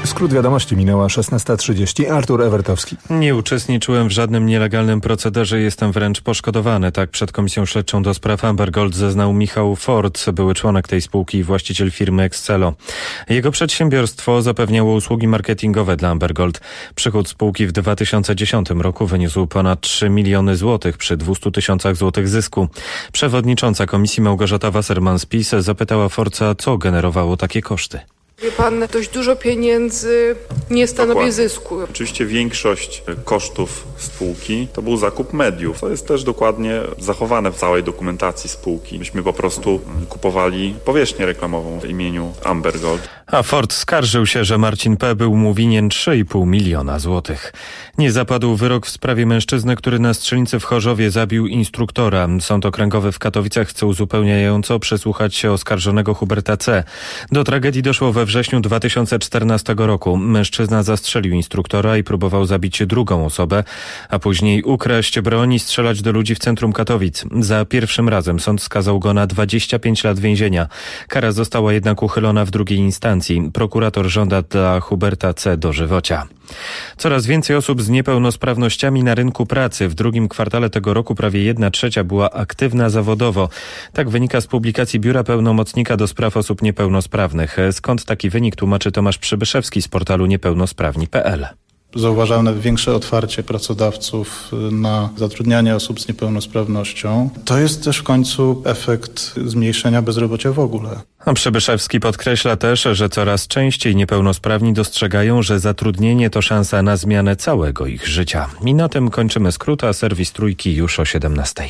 Skrót wiadomości, minęła 16:30. Artur Ewertowski.
Nie uczestniczyłem w żadnym nielegalnym procederze, jestem wręcz poszkodowany. Tak przed Komisją Śledczą do spraw Amber Gold zeznał Michał Ford, były członek tej spółki i właściciel firmy Excelo. Jego przedsiębiorstwo zapewniało usługi marketingowe dla Amber Gold. Przychód spółki w 2010 roku wyniósł ponad 3 miliony złotych przy 200 tysiącach złotych zysku. Przewodnicząca komisji Małgorzata Wasserman z PiS zapytała Forca, co generowało takie koszty.
Wie pan, dość dużo pieniędzy nie stanowi zysku.
Oczywiście większość kosztów spółki to był zakup mediów. To jest też dokładnie zachowane w całej dokumentacji spółki. Myśmy po prostu kupowali powierzchnię reklamową w imieniu Amber Gold.
A Ford skarżył się, że Marcin P. był mu winien 3,5 miliona złotych. Nie zapadł wyrok w sprawie mężczyzny, który na strzelnicy w Chorzowie zabił instruktora. Sąd okręgowy w Katowicach chce uzupełniająco przesłuchać się oskarżonego Huberta C. Do tragedii doszło we wrześniu 2014 roku. Mężczyzna zastrzelił instruktora i próbował zabić drugą osobę, a później ukraść broń i strzelać do ludzi w centrum Katowic. Za pierwszym razem sąd skazał go na 25 lat więzienia. Kara została jednak uchylona w drugiej instancji. Prokurator żąda dla Huberta C. dożywocia. Coraz więcej osób z niepełnosprawnościami na rynku pracy. W drugim kwartale tego roku prawie 1/3 była aktywna zawodowo. Tak wynika z publikacji Biura Pełnomocnika do Spraw Osób Niepełnosprawnych. Skąd taki wynik, tłumaczy Tomasz Przybyszewski z portalu niepełnosprawni.pl.
Zauważamy większe otwarcie pracodawców na zatrudnianie osób z niepełnosprawnością. To jest też w końcu efekt zmniejszenia bezrobocia w ogóle.
A Przybyszewski podkreśla też, że coraz częściej niepełnosprawni dostrzegają, że zatrudnienie to szansa na zmianę całego ich życia. I na tym kończymy skrót, a serwis Trójki już o 17:00.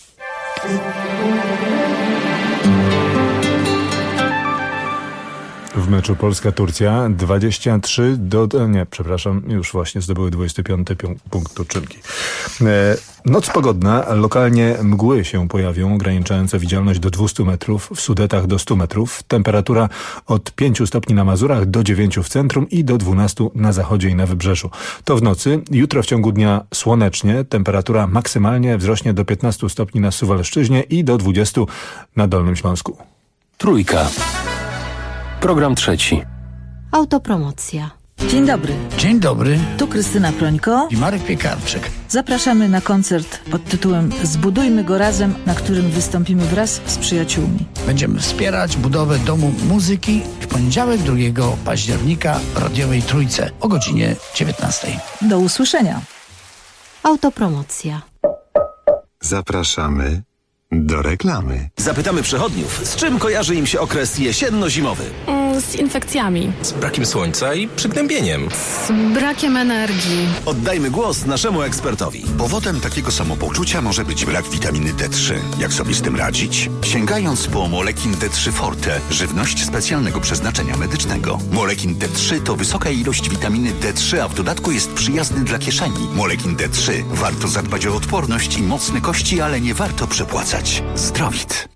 W meczu Polska-Turcja 23 już właśnie zdobyły 25 punkt Turczynki. Noc pogodna, lokalnie mgły się pojawią, ograniczające widzialność do 200 metrów, w Sudetach do 100 metrów. Temperatura od 5 stopni na Mazurach do 9 w centrum i do 12 na zachodzie i na wybrzeżu. To w nocy. Jutro w ciągu dnia słonecznie. Temperatura maksymalnie wzrośnie do 15 stopni na Suwalszczyźnie i do 20 na Dolnym Śląsku.
Trójka. Program trzeci.
Autopromocja.
Dzień dobry.
Dzień dobry.
Tu Krystyna Prońko
I Marek Piekarczyk.
Zapraszamy na koncert pod tytułem Zbudujmy go razem, na którym wystąpimy wraz z przyjaciółmi.
Będziemy wspierać budowę Domu Muzyki w poniedziałek 2 października w radiowej Trójce o godzinie 19:00.
Do usłyszenia.
Autopromocja.
Zapraszamy do reklamy.
Zapytamy przechodniów, z czym kojarzy im się okres jesienno-zimowy?
Z infekcjami.
Z brakiem słońca i przygnębieniem.
Z brakiem energii.
Oddajmy głos naszemu ekspertowi.
Powodem takiego samopoczucia może być brak witaminy D3. Jak sobie z tym radzić? Sięgając po Molekin D3 Forte, żywność specjalnego przeznaczenia medycznego. Molekin D3 to wysoka ilość witaminy D3, a w dodatku jest przyjazny dla kieszeni. Molekin D3. Warto zadbać o odporność i mocne kości, ale nie warto przepłacać. Zdrowit.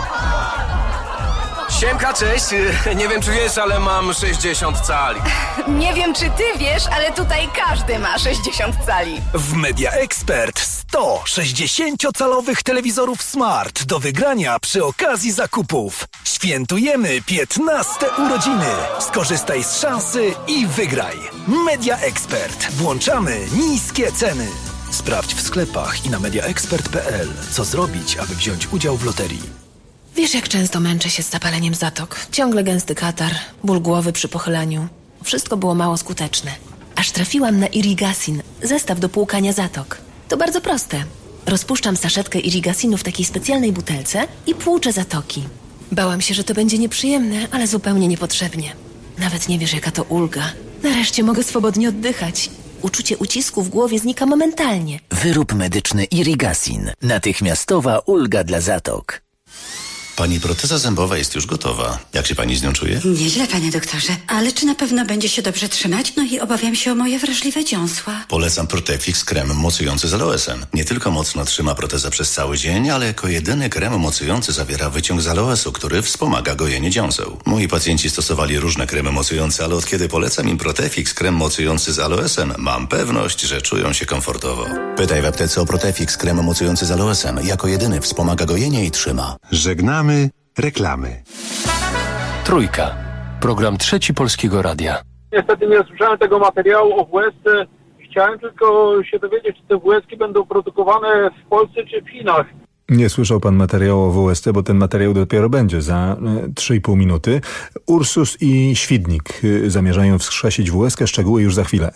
Siemka, cześć. Nie wiem, czy wiesz, ale mam 60 cali.
Nie wiem, czy ty wiesz, ale tutaj każdy ma 60 cali.
W Media Expert 100 60-calowych telewizorów Smart do wygrania przy okazji zakupów. Świętujemy 15 urodziny. Skorzystaj z szansy i wygraj. Media Expert. Włączamy niskie ceny. Sprawdź w sklepach i na mediaexpert.pl, co zrobić, aby wziąć udział w loterii.
Wiesz, jak często męczę się z zapaleniem zatok. Ciągle gęsty katar, ból głowy przy pochyleniu. Wszystko było mało skuteczne. Aż trafiłam na Irigasin, zestaw do płukania zatok. To bardzo proste. Rozpuszczam saszetkę Irigasinu w takiej specjalnej butelce i płuczę zatoki. Bałam się, że to będzie nieprzyjemne, ale zupełnie niepotrzebnie. Nawet nie wiesz, jaka to ulga. Nareszcie mogę swobodnie oddychać. Uczucie ucisku w głowie znika momentalnie.
Wyrób medyczny Irigasin. Natychmiastowa ulga dla zatok.
Pani proteza zębowa jest już gotowa. Jak się pani z nią czuje?
Nieźle, panie doktorze. Ale czy na pewno będzie się dobrze trzymać? No i obawiam się o moje wrażliwe dziąsła.
Polecam Protefix krem mocujący z aloesem. Nie tylko mocno trzyma protezę przez cały dzień, ale jako jedyny krem mocujący zawiera wyciąg z aloesu, który wspomaga gojenie dziąseł. Moi pacjenci stosowali różne kremy mocujące, ale od kiedy polecam im Protefix krem mocujący z aloesem, mam pewność, że czują się komfortowo. Pytaj w aptece o Protefix krem mocujący z aloesem. Jako jedyny wspomaga gojenie i trzyma.
Żegnamy reklamy. Trójka. Program trzeci Polskiego Radia.
Niestety nie słyszałem tego materiału o WS-ce. Chciałem tylko się dowiedzieć, czy te WS-ki będą produkowane w Polsce czy w Chinach.
Nie słyszał pan materiału o WSC, bo ten materiał dopiero będzie za 3,5 minuty. Ursus i Świdnik zamierzają wskrzesić WSC. Szczegóły już za chwilę.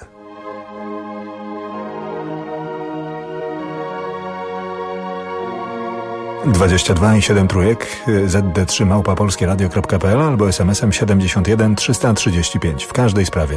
Dwadzieścia 7 trójek, zd3@polskieradio.pl albo SMS-em 71 335 w każdej sprawie.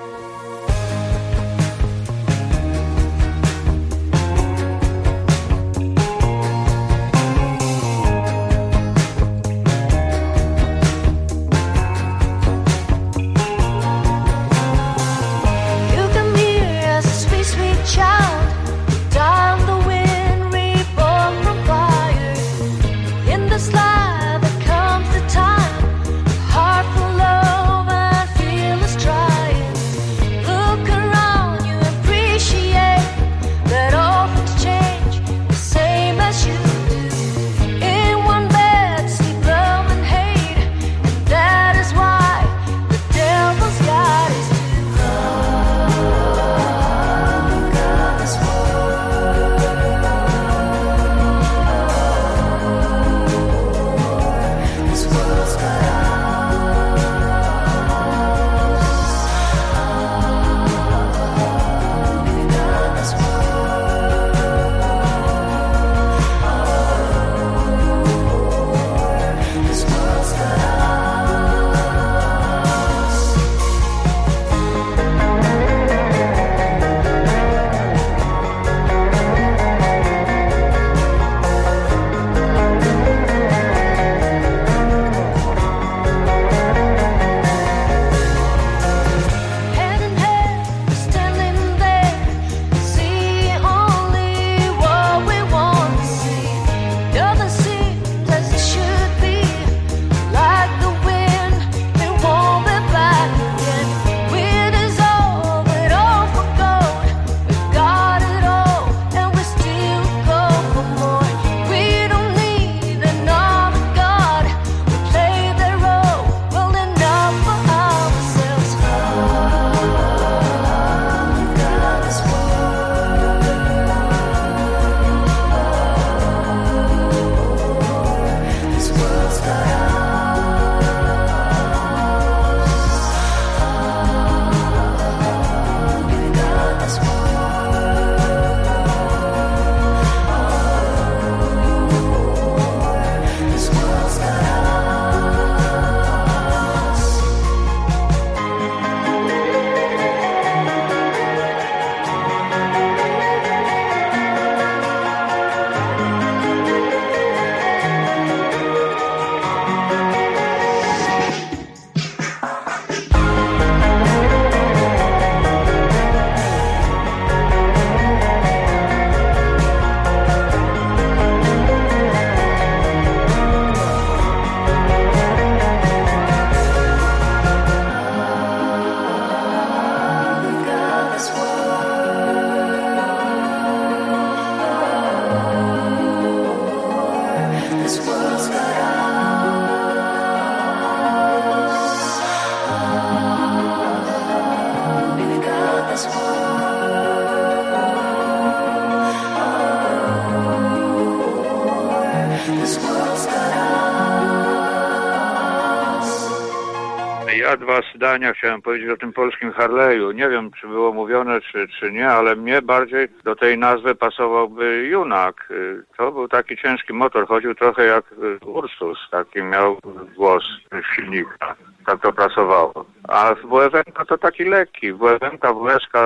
Ja dwa zdania chciałem powiedzieć o tym polskim Harley'u. Nie wiem, czy było mówione, czy nie, ale mnie bardziej do tej nazwy pasowałby Junak. To był taki ciężki motor, chodził trochę jak Ursus, taki miał głos silnika. Tak to pasowało. A WM to taki lekki. WM, WSK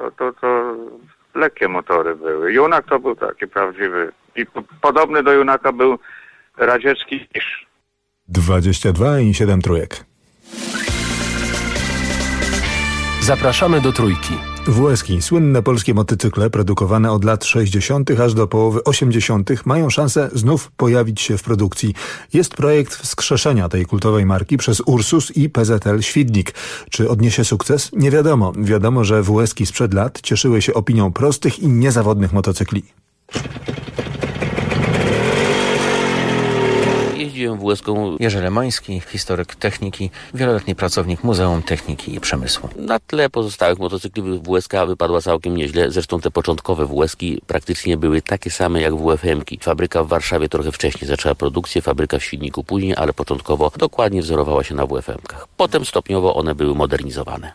to lekkie motory były. Junak to był taki prawdziwy. I podobny do Junaka był radziecki Iż.
22,7 trójek.
Zapraszamy do Trójki.
WSki, słynne polskie motocykle produkowane od lat 60. aż do połowy 80. mają szansę znów pojawić się w produkcji. Jest projekt wskrzeszenia tej kultowej marki przez Ursus i PZL Świdnik. Czy odniesie sukces? Nie wiadomo. Wiadomo, że WSki sprzed lat cieszyły się opinią prostych i niezawodnych motocykli.
Jeździłem technologię WSK.
Jerzy Lemoński, historyk techniki, wieloletni pracownik Muzeum Techniki i Przemysłu.
Na tle pozostałych motocykli WSK wypadła całkiem nieźle. Zresztą te początkowe WSki praktycznie były takie same jak WFM-ki. Fabryka w Warszawie trochę wcześniej zaczęła produkcję, fabryka w Świdniku później, ale początkowo dokładnie wzorowała się na WFM-kach. Potem stopniowo one były modernizowane.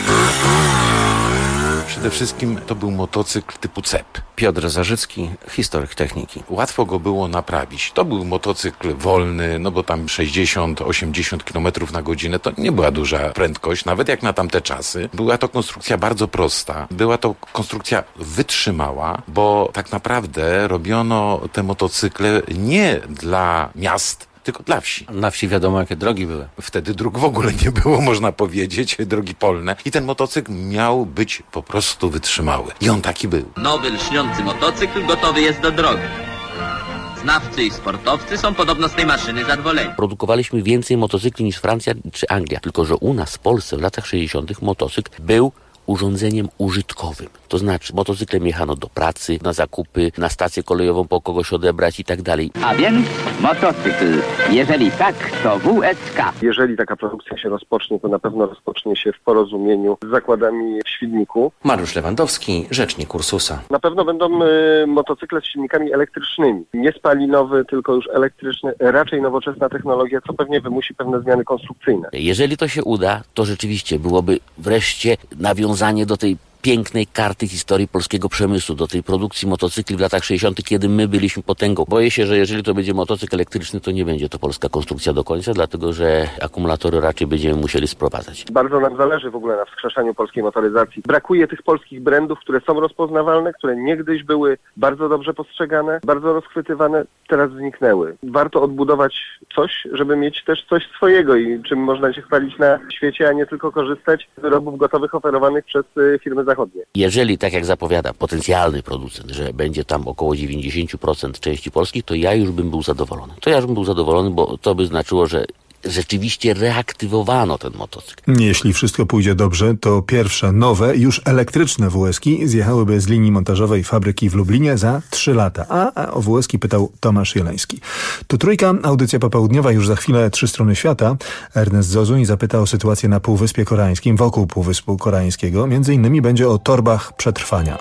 Przede wszystkim to był motocykl typu CEP.
Piotr Zarzycki, historyk techniki.
Łatwo go było naprawić. To był motocykl wolny, no bo tam 60-80 km na godzinę to nie była duża prędkość, nawet jak na tamte czasy. Była to konstrukcja bardzo prosta. Była to konstrukcja wytrzymała, bo tak naprawdę robiono te motocykle nie dla miast, tylko dla wsi.
Na wsi wiadomo, jakie drogi były.
Wtedy dróg w ogóle nie było, można powiedzieć, drogi polne. I ten motocykl miał być po prostu wytrzymały. I on taki był.
Nowy, lśniący motocykl gotowy jest do drogi. Znawcy i sportowcy są podobno z tej maszyny zadowoleni.
Produkowaliśmy więcej motocykli niż Francja czy Anglia. Tylko że u nas w Polsce w latach 60. motocykl był urządzeniem użytkowym. To znaczy motocyklem jechano do pracy, na zakupy, na stację kolejową po kogoś odebrać i tak dalej.
A więc motocykl. Jeżeli tak, to WSK.
Jeżeli taka produkcja się rozpocznie, to na pewno rozpocznie się w porozumieniu z zakładami w Świdniku.
Mariusz Lewandowski, rzecznik Ursusa.
Na pewno będą motocykle z silnikami elektrycznymi. Nie spalinowy, tylko już elektryczny, raczej nowoczesna technologia, co pewnie wymusi pewne zmiany konstrukcyjne.
Jeżeli to się uda, to rzeczywiście byłoby wreszcie nawiązanie do tej pięknej karty historii polskiego przemysłu, do tej produkcji motocykli w latach 60., kiedy my byliśmy potęgą. Boję się, że jeżeli to będzie motocykl elektryczny, to nie będzie to polska konstrukcja do końca, dlatego że akumulatory raczej będziemy musieli sprowadzać.
Bardzo nam zależy w ogóle na wskrzeszaniu polskiej motoryzacji. Brakuje tych polskich brandów, które są rozpoznawalne, które niegdyś były bardzo dobrze postrzegane, bardzo rozchwytywane, teraz zniknęły. Warto odbudować coś, żeby mieć też coś swojego i czym można się chwalić na świecie, a nie tylko korzystać z wyrobów gotowych oferowanych przez firmy zachodnie.
Jeżeli, tak jak zapowiada potencjalny producent, że będzie tam około 90% części polskich, to ja już bym był zadowolony. Bo to by znaczyło, że rzeczywiście reaktywowano ten motocykl.
Jeśli wszystko pójdzie dobrze, to pierwsze nowe, już elektryczne WSki zjechałyby z linii montażowej fabryki w Lublinie za 3 lata. A o WSki pytał Tomasz Jeleński. Tu Trójka, audycja popołudniowa, już za chwilę 3 strony świata. Ernest Zozuń zapyta o sytuację na Półwyspie Koreańskim, wokół Półwyspu Koreańskiego. Między innymi będzie o torbach przetrwania.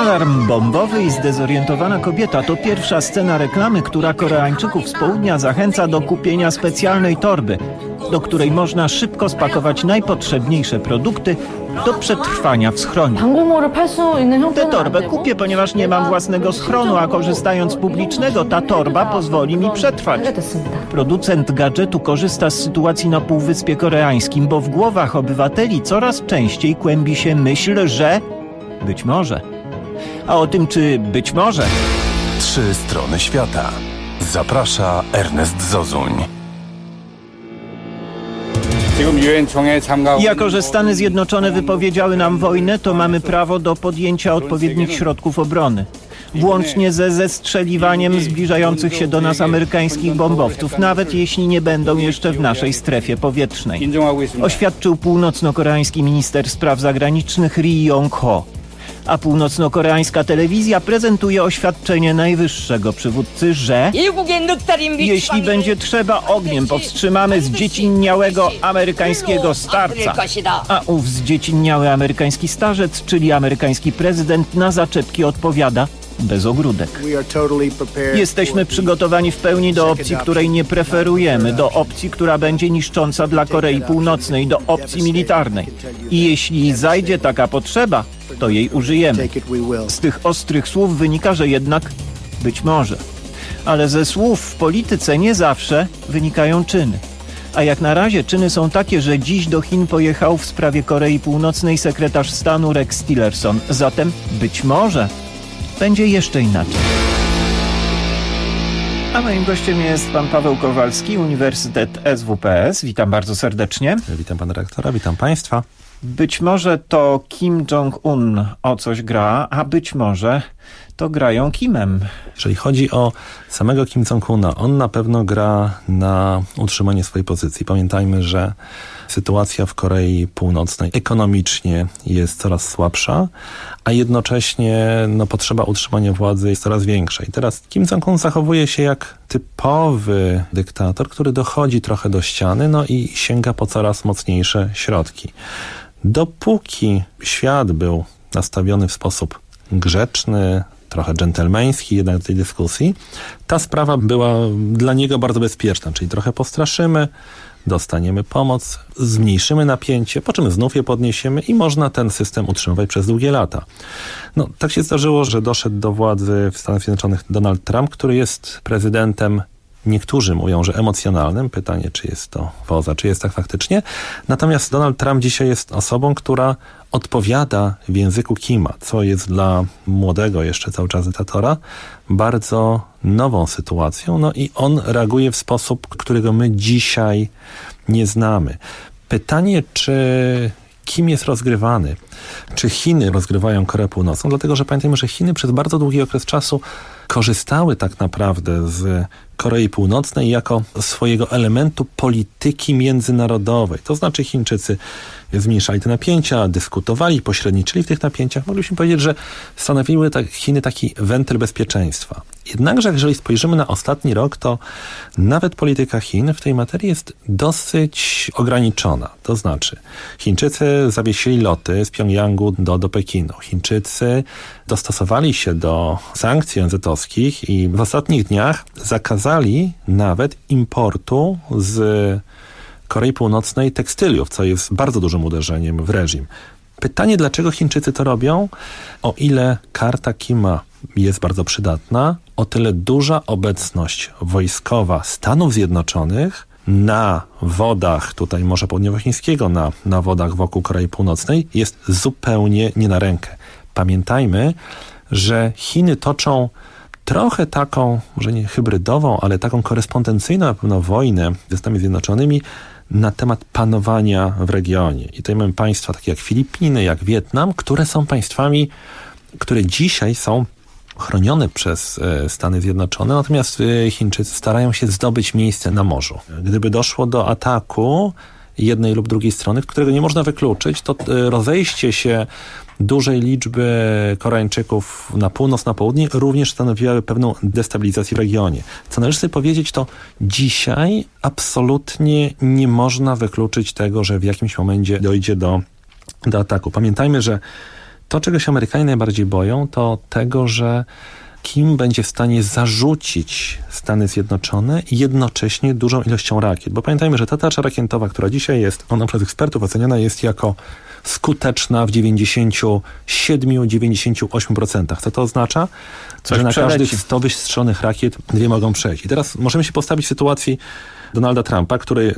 Alarm bombowy i zdezorientowana kobieta to pierwsza scena reklamy, która Koreańczyków z południa zachęca do kupienia specjalnej torby, do której można szybko spakować najpotrzebniejsze produkty do przetrwania w schroniu. Tę torbę kupię, ponieważ nie mam własnego schronu, a korzystając z publicznego, ta torba pozwoli mi przetrwać. Producent gadżetu korzysta z sytuacji na Półwyspie Koreańskim, bo w głowach obywateli coraz częściej kłębi się myśl, że być może. A o tym, czy być może...
3 strony świata. Zaprasza Ernest Zozuń.
Jako że Stany Zjednoczone wypowiedziały nam wojnę, to mamy prawo do podjęcia odpowiednich środków obrony. Włącznie ze zestrzeliwaniem zbliżających się do nas amerykańskich bombowców, nawet jeśli nie będą jeszcze w naszej strefie powietrznej. Oświadczył północno-koreański minister spraw zagranicznych Ri Yong-ho. A północno-koreańska telewizja prezentuje oświadczenie najwyższego przywódcy, że jeśli będzie trzeba, ogniem powstrzymamy zdziecinniałego amerykańskiego starca. A ów zdziecinniały amerykański starzec, czyli amerykański prezydent, na zaczepki odpowiada: bez ogródek. Jesteśmy przygotowani w pełni do opcji, której nie preferujemy, do opcji, która będzie niszcząca dla Korei Północnej, do opcji militarnej. I jeśli zajdzie taka potrzeba, to jej użyjemy. Z tych ostrych słów wynika, że jednak być może. Ale ze słów w polityce nie zawsze wynikają czyny. A jak na razie czyny są takie, że dziś do Chin pojechał w sprawie Korei Północnej sekretarz stanu Rex Tillerson. Zatem być może będzie jeszcze inaczej. A moim gościem jest pan Paweł Kowalski, Uniwersytet SWPS. Witam bardzo serdecznie.
Witam pana rektora, witam państwa.
Być może to Kim Jong-un o coś gra, a być może to grają Kimem.
Jeżeli chodzi o samego Kim Jong-una, on na pewno gra na utrzymanie swojej pozycji. Pamiętajmy, że sytuacja w Korei Północnej ekonomicznie jest coraz słabsza, a jednocześnie potrzeba utrzymania władzy jest coraz większa. I teraz Kim Jong-un zachowuje się jak typowy dyktator, który dochodzi trochę do ściany, i sięga po coraz mocniejsze środki. Dopóki świat był nastawiony w sposób grzeczny, trochę dżentelmeński jednak do tej dyskusji, ta sprawa była dla niego bardzo bezpieczna, czyli trochę postraszymy, dostaniemy pomoc, zmniejszymy napięcie, po czym znów je podniesiemy i można ten system utrzymywać przez długie lata. Tak się zdarzyło, że doszedł do władzy w Stanach Zjednoczonych Donald Trump, który jest prezydentem, niektórzy mówią, że emocjonalnym. Pytanie, czy jest to poza, czy jest tak faktycznie. Natomiast Donald Trump dzisiaj jest osobą, która odpowiada w języku Kima, co jest dla młodego jeszcze cały czas dyktatora bardzo nową sytuacją. I on reaguje w sposób, którego my dzisiaj nie znamy. Pytanie, czy Kim jest rozgrywany? Czy Chiny rozgrywają Koreę Północną? Dlatego, że pamiętajmy, że Chiny przez bardzo długi okres czasu korzystały tak naprawdę z Korei Północnej jako swojego elementu polityki międzynarodowej. To znaczy Chińczycy zmniejszali te napięcia, dyskutowali, pośredniczyli w tych napięciach. Moglibyśmy powiedzieć, że stanowiły Chiny taki wentyl bezpieczeństwa. Jednakże, jeżeli spojrzymy na ostatni rok, to nawet polityka Chin w tej materii jest dosyć ograniczona. To znaczy Chińczycy zawiesili loty z Pjongjangu do Pekinu. Chińczycy dostosowali się do sankcji ONZ-owskich i w ostatnich dniach zakazali nawet importu z Korei Północnej tekstyliów, co jest bardzo dużym uderzeniem w reżim. Pytanie, dlaczego Chińczycy to robią? O ile karta Kima jest bardzo przydatna, o tyle duża obecność wojskowa Stanów Zjednoczonych na wodach, tutaj Morza Południowochińskiego, na wodach wokół Korei Północnej jest zupełnie nie na rękę. Pamiętajmy, że Chiny toczą trochę taką, może nie hybrydową, ale taką korespondencyjną na pewno wojnę ze Stanami Zjednoczonymi na temat panowania w regionie. I tutaj mamy państwa takie jak Filipiny, jak Wietnam, które są państwami, które dzisiaj są chronione przez Stany Zjednoczone, natomiast Chińczycy starają się zdobyć miejsce na morzu. Gdyby doszło do ataku jednej lub drugiej strony, którego nie można wykluczyć, to rozejście się dużej liczby Koreańczyków na północ, na południe również stanowiły pewną destabilizację w regionie. Co należy sobie powiedzieć, to dzisiaj absolutnie nie można wykluczyć tego, że w jakimś momencie dojdzie do ataku. Pamiętajmy, że To, czego się Amerykanie najbardziej boją, to tego, że Kim będzie w stanie zarzucić Stany Zjednoczone jednocześnie dużą ilością rakiet. Bo pamiętajmy, że ta tarcza rakietowa, która dzisiaj jest, ona przez ekspertów oceniana jest jako skuteczna w 97-98%. Co to oznacza? Że na każdych 100 wystrzelonych rakiet 2 mogą przejść. I teraz możemy się postawić w sytuacji Donalda Trumpa, który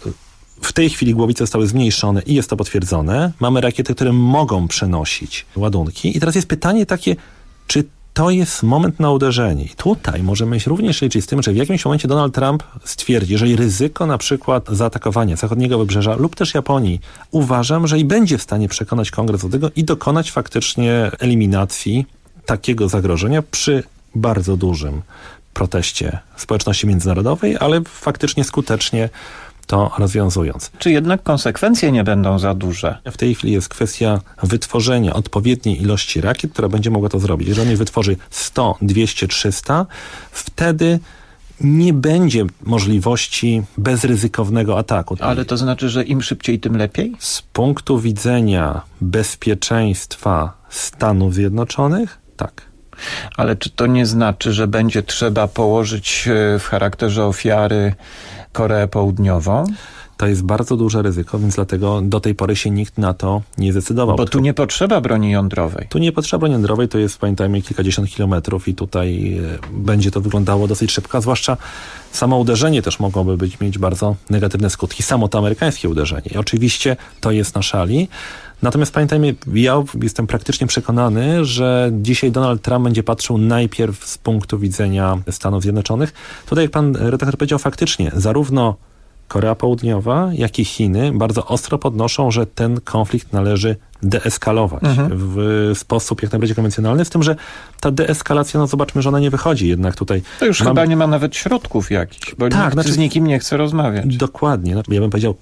w tej chwili głowice zostały zmniejszone i jest to potwierdzone. Mamy rakiety, które mogą przenosić ładunki. I teraz jest pytanie takie, czy to jest moment na uderzenie. I tutaj możemy się również liczyć z tym, że w jakimś momencie Donald Trump stwierdzi, jeżeli ryzyko na przykład zaatakowania zachodniego wybrzeża lub też Japonii, uważam, że i będzie w stanie przekonać Kongres do tego i dokonać faktycznie eliminacji takiego zagrożenia przy bardzo dużym proteście społeczności międzynarodowej, ale faktycznie skutecznie to rozwiązując.
Czy jednak konsekwencje nie będą za duże?
W tej chwili jest kwestia wytworzenia odpowiedniej ilości rakiet, która będzie mogła to zrobić. Jeżeli on wytworzy 100, 200, 300, wtedy nie będzie możliwości bezryzykownego ataku.
Ale to znaczy, że im szybciej, tym lepiej?
Z punktu widzenia bezpieczeństwa Stanów Zjednoczonych, tak.
Ale czy to nie znaczy, że będzie trzeba położyć w charakterze ofiary Koreę Południową?
To jest bardzo duże ryzyko, więc dlatego do tej pory się nikt na to nie zdecydował.
Bo tu nie potrzeba broni jądrowej.
Tu nie potrzeba broni jądrowej, to jest, pamiętajmy, kilkadziesiąt kilometrów i tutaj będzie to wyglądało dosyć szybko, a zwłaszcza samo uderzenie też mogłoby mieć bardzo negatywne skutki. Samo to amerykańskie uderzenie. I oczywiście to jest na szali. Natomiast pamiętajmy, ja jestem praktycznie przekonany, że dzisiaj Donald Trump będzie patrzył najpierw z punktu widzenia Stanów Zjednoczonych. Tutaj, jak pan redaktor powiedział, faktycznie zarówno Korea Południowa, jak i Chiny bardzo ostro podnoszą, że ten konflikt należy deeskalować w sposób jak najbardziej konwencjonalny, z tym, że ta deeskalacja, no zobaczmy, że ona nie wychodzi jednak tutaj.
To już chyba nie ma nawet środków jakichś, bo nikt z nikim nie chce rozmawiać.
Dokładnie. Ja bym powiedział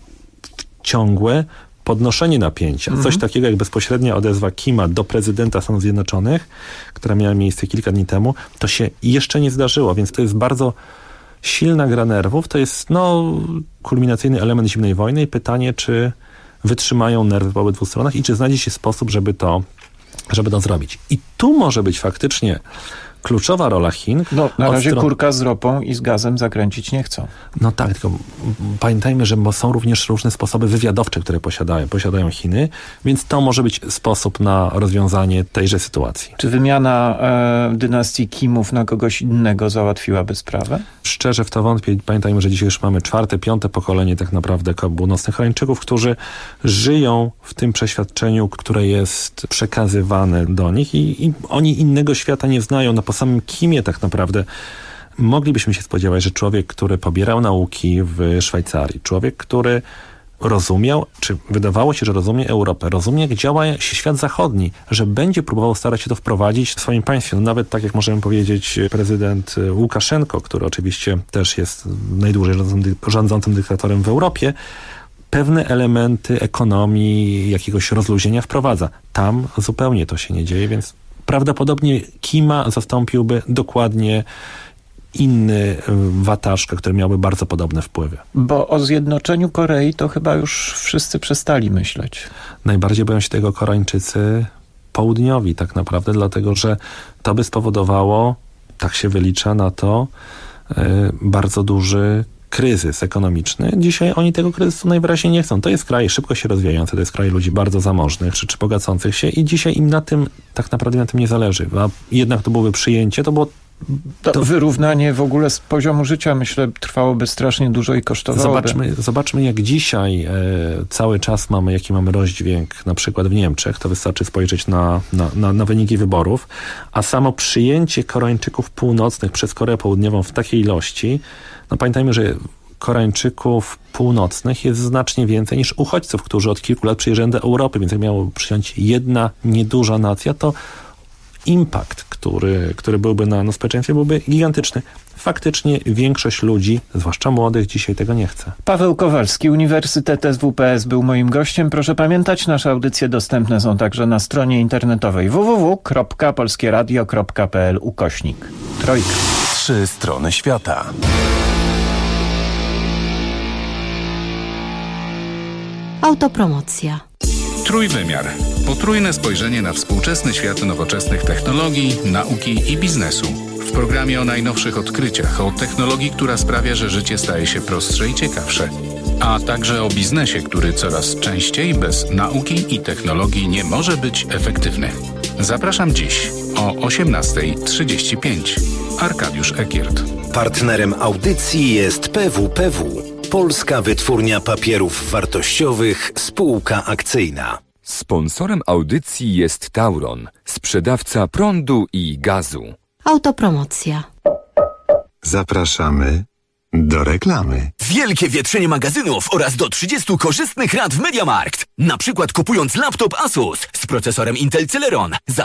ciągłe podnoszenie napięcia. Coś takiego jak bezpośrednia odezwa Kima do prezydenta Stanów Zjednoczonych, która miała miejsce kilka dni temu, to się jeszcze nie zdarzyło, więc to jest bardzo silna gra nerwów. To jest kulminacyjny element zimnej wojny i pytanie, czy wytrzymają nerwy po obydwu stronach i czy znajdzie się sposób, żeby to zrobić. I tu może być faktycznie kluczowa rola Chin.
No, na razie kurka z ropą i z gazem zakręcić nie chcą.
No tak, tylko pamiętajmy, że są również różne sposoby wywiadowcze, które posiadają Chiny, więc to może być sposób na rozwiązanie tejże sytuacji.
Czy wymiana dynastii Kimów na kogoś innego załatwiłaby sprawę?
Szczerze w to wątpię. Pamiętajmy, że dzisiaj już mamy 4., 5. pokolenie tak naprawdę północnych Koreańczyków, którzy żyją w tym przeświadczeniu, które jest przekazywane do nich i oni innego świata nie znają. Po samym Kimie tak naprawdę moglibyśmy się spodziewać, że człowiek, który pobierał nauki w Szwajcarii, człowiek, który rozumiał, czy wydawało się, że rozumie Europę, rozumie, jak działa świat zachodni, że będzie próbował starać się to wprowadzić w swoim państwie. No nawet tak jak możemy powiedzieć prezydent Łukaszenko, który oczywiście też jest najdłużej rządzącym dyktatorem w Europie, pewne elementy ekonomii, jakiegoś rozluźnienia wprowadza. Tam zupełnie to się nie dzieje, więc prawdopodobnie Kima zastąpiłby dokładnie inny wataszka, który miałby bardzo podobne wpływy.
Bo o zjednoczeniu Korei to chyba już wszyscy przestali myśleć.
Najbardziej boją się tego Koreańczycy południowi tak naprawdę, dlatego że to by spowodowało, tak się wylicza na to, bardzo duży kryzys ekonomiczny. Dzisiaj oni tego kryzysu najwyraźniej nie chcą. To jest kraj szybko się rozwijający, to jest kraj ludzi bardzo zamożnych czy bogacących się i dzisiaj im tak naprawdę na tym nie zależy. A jednak to byłoby przyjęcie, to
wyrównanie w ogóle z poziomu życia, myślę, trwałoby strasznie dużo i kosztowałoby.
Zobaczmy jak dzisiaj cały czas jaki mamy rozdźwięk na przykład w Niemczech. To wystarczy spojrzeć na wyniki wyborów. A samo przyjęcie Koreańczyków północnych przez Koreę Południową w takiej ilości, pamiętajmy, że Koreańczyków północnych jest znacznie więcej niż uchodźców, którzy od kilku lat przyjeżdżają do Europy, więc jak miało przyjąć jedna nieduża nacja, to impact, który byłby na społeczeństwie, byłby gigantyczny. Faktycznie większość ludzi, zwłaszcza młodych, dzisiaj tego nie chce.
Paweł Kowalski, Uniwersytet SWPS był moim gościem. Proszę pamiętać, nasze audycje dostępne są także na stronie internetowej www.polskieradio.pl/Trójka.
3 strony świata.
Autopromocja.
Trójwymiar. Potrójne spojrzenie na współczesny świat nowoczesnych technologii, nauki i biznesu. W programie o najnowszych odkryciach, o technologii, która sprawia, że życie staje się prostsze i ciekawsze. A także o biznesie, który coraz częściej bez nauki i technologii nie może być efektywny. Zapraszam dziś o 18:35. Arkadiusz Ekiert.
Partnerem audycji jest PWPW, Polska Wytwórnia Papierów Wartościowych, spółka akcyjna.
Sponsorem audycji jest Tauron, sprzedawca prądu i gazu.
Autopromocja.
Zapraszamy do reklamy.
Wielkie wietrzenie magazynów oraz do 30 korzystnych rat w MediaMarkt. Na przykład kupując laptop Asus z procesorem Intel Celeron za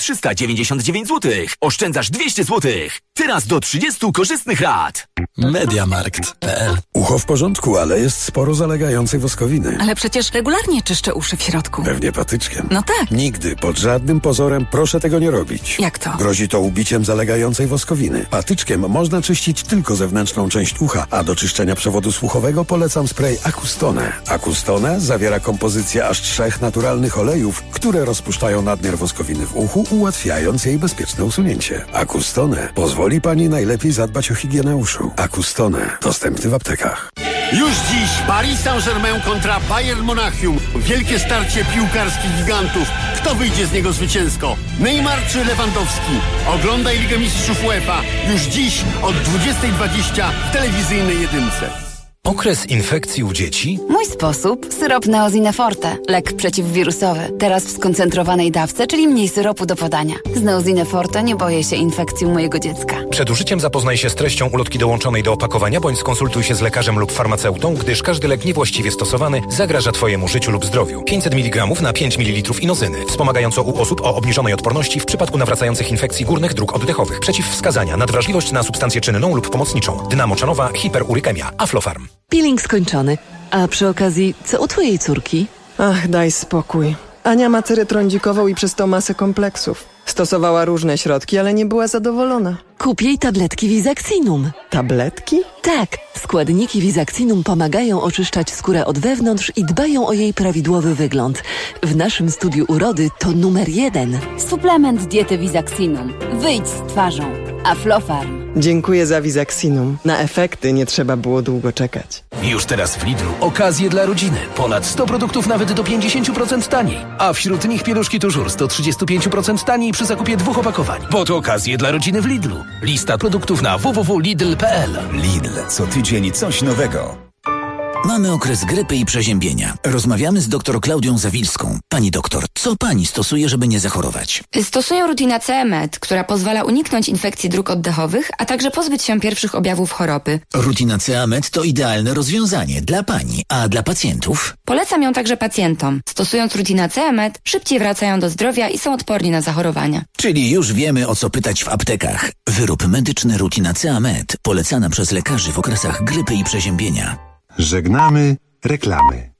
1399 zł. Oszczędzasz 200 zł. Teraz do 30 korzystnych rat.
MediaMarkt.pl. Ucho w porządku, ale jest sporo zalegającej woskowiny.
Ale przecież regularnie czyszczę uszy w środku.
Pewnie patyczkiem.
No tak.
Nigdy, pod żadnym pozorem proszę tego nie robić.
Jak to?
Grozi to ubiciem zalegającej woskowiny. Patyczkiem można czyścić tylko zewnętrzną część ucha, a do czyszczenia przewodu słuchowego polecam spray Acustone. Acustone zawiera kompozycję aż 3 naturalnych olejów, które rozpuszczają nadmiar woskowiny w uchu, ułatwiając jej bezpieczne usunięcie. Acustone pozwoli Pani najlepiej zadbać o higienę uszu. Acustone. Dostępny w aptekach.
Już dziś Paris Saint-Germain kontra Bayern Monachium. Wielkie starcie piłkarskich gigantów. Kto wyjdzie z niego zwycięsko? Neymar czy Lewandowski? Oglądaj Ligę Mistrzów UEFA już dziś od 20:20 w telewizyjnej jedynce.
Okres infekcji u dzieci?
Mój sposób? Syrop Neosine Forte. Lek przeciwwirusowy. Teraz w skoncentrowanej dawce, czyli mniej syropu do podania. Z Neosine Forte nie boję się infekcji u mojego dziecka.
Przed użyciem zapoznaj się z treścią ulotki dołączonej do opakowania, bądź skonsultuj się z lekarzem lub farmaceutą, gdyż każdy lek niewłaściwie stosowany zagraża Twojemu życiu lub zdrowiu. 500 mg na 5 ml inozyny. Wspomagająco u osób o obniżonej odporności w przypadku nawracających infekcji górnych dróg oddechowych. Przeciwwskazania: nadwrażliwość na substancję czynną lub pomocniczą. Dna moczanowa, hiperurykemia. Aflofarm.
Peeling skończony. A przy okazji, co u twojej córki?
Ach, daj spokój. Ania ma cerę trądzikową i przez to masę kompleksów. Stosowała różne środki, ale nie była zadowolona.
Kup jej tabletki Visaxinum.
Tabletki?
Tak. Składniki Visaxinum pomagają oczyszczać skórę od wewnątrz i dbają o jej prawidłowy wygląd. W naszym studiu urody to numer 1.
Suplement diety Visaxinum. Wyjdź z twarzą. Aflofarm.
Dziękuję za Visaxinum. Na efekty nie trzeba było długo czekać.
Już teraz w Lidlu okazje dla rodziny. Ponad 100 produktów nawet do 50% taniej. A wśród nich pieluszki Tużur 135% taniej przy zakupie 2 opakowań. Bo to okazje dla rodziny w Lidlu. Lista produktów na www.lidl.pl.
Lidl. Co tydzień coś nowego.
Mamy okres grypy i przeziębienia. Rozmawiamy z dr Klaudią Zawilską. Pani doktor, co pani stosuje, żeby nie zachorować?
Stosuję Rutinacea Med, która pozwala uniknąć infekcji dróg oddechowych, a także pozbyć się pierwszych objawów choroby.
Rutinacea Med to idealne rozwiązanie dla pani, a dla pacjentów?
Polecam ją także pacjentom. Stosując Rutinacea Med, szybciej wracają do zdrowia i są odporni na zachorowania.
Czyli już wiemy, o co pytać w aptekach. Wyrób medyczny Rutinacea Med, polecana przez lekarzy w okresach grypy i przeziębienia.
Żegnamy reklamy.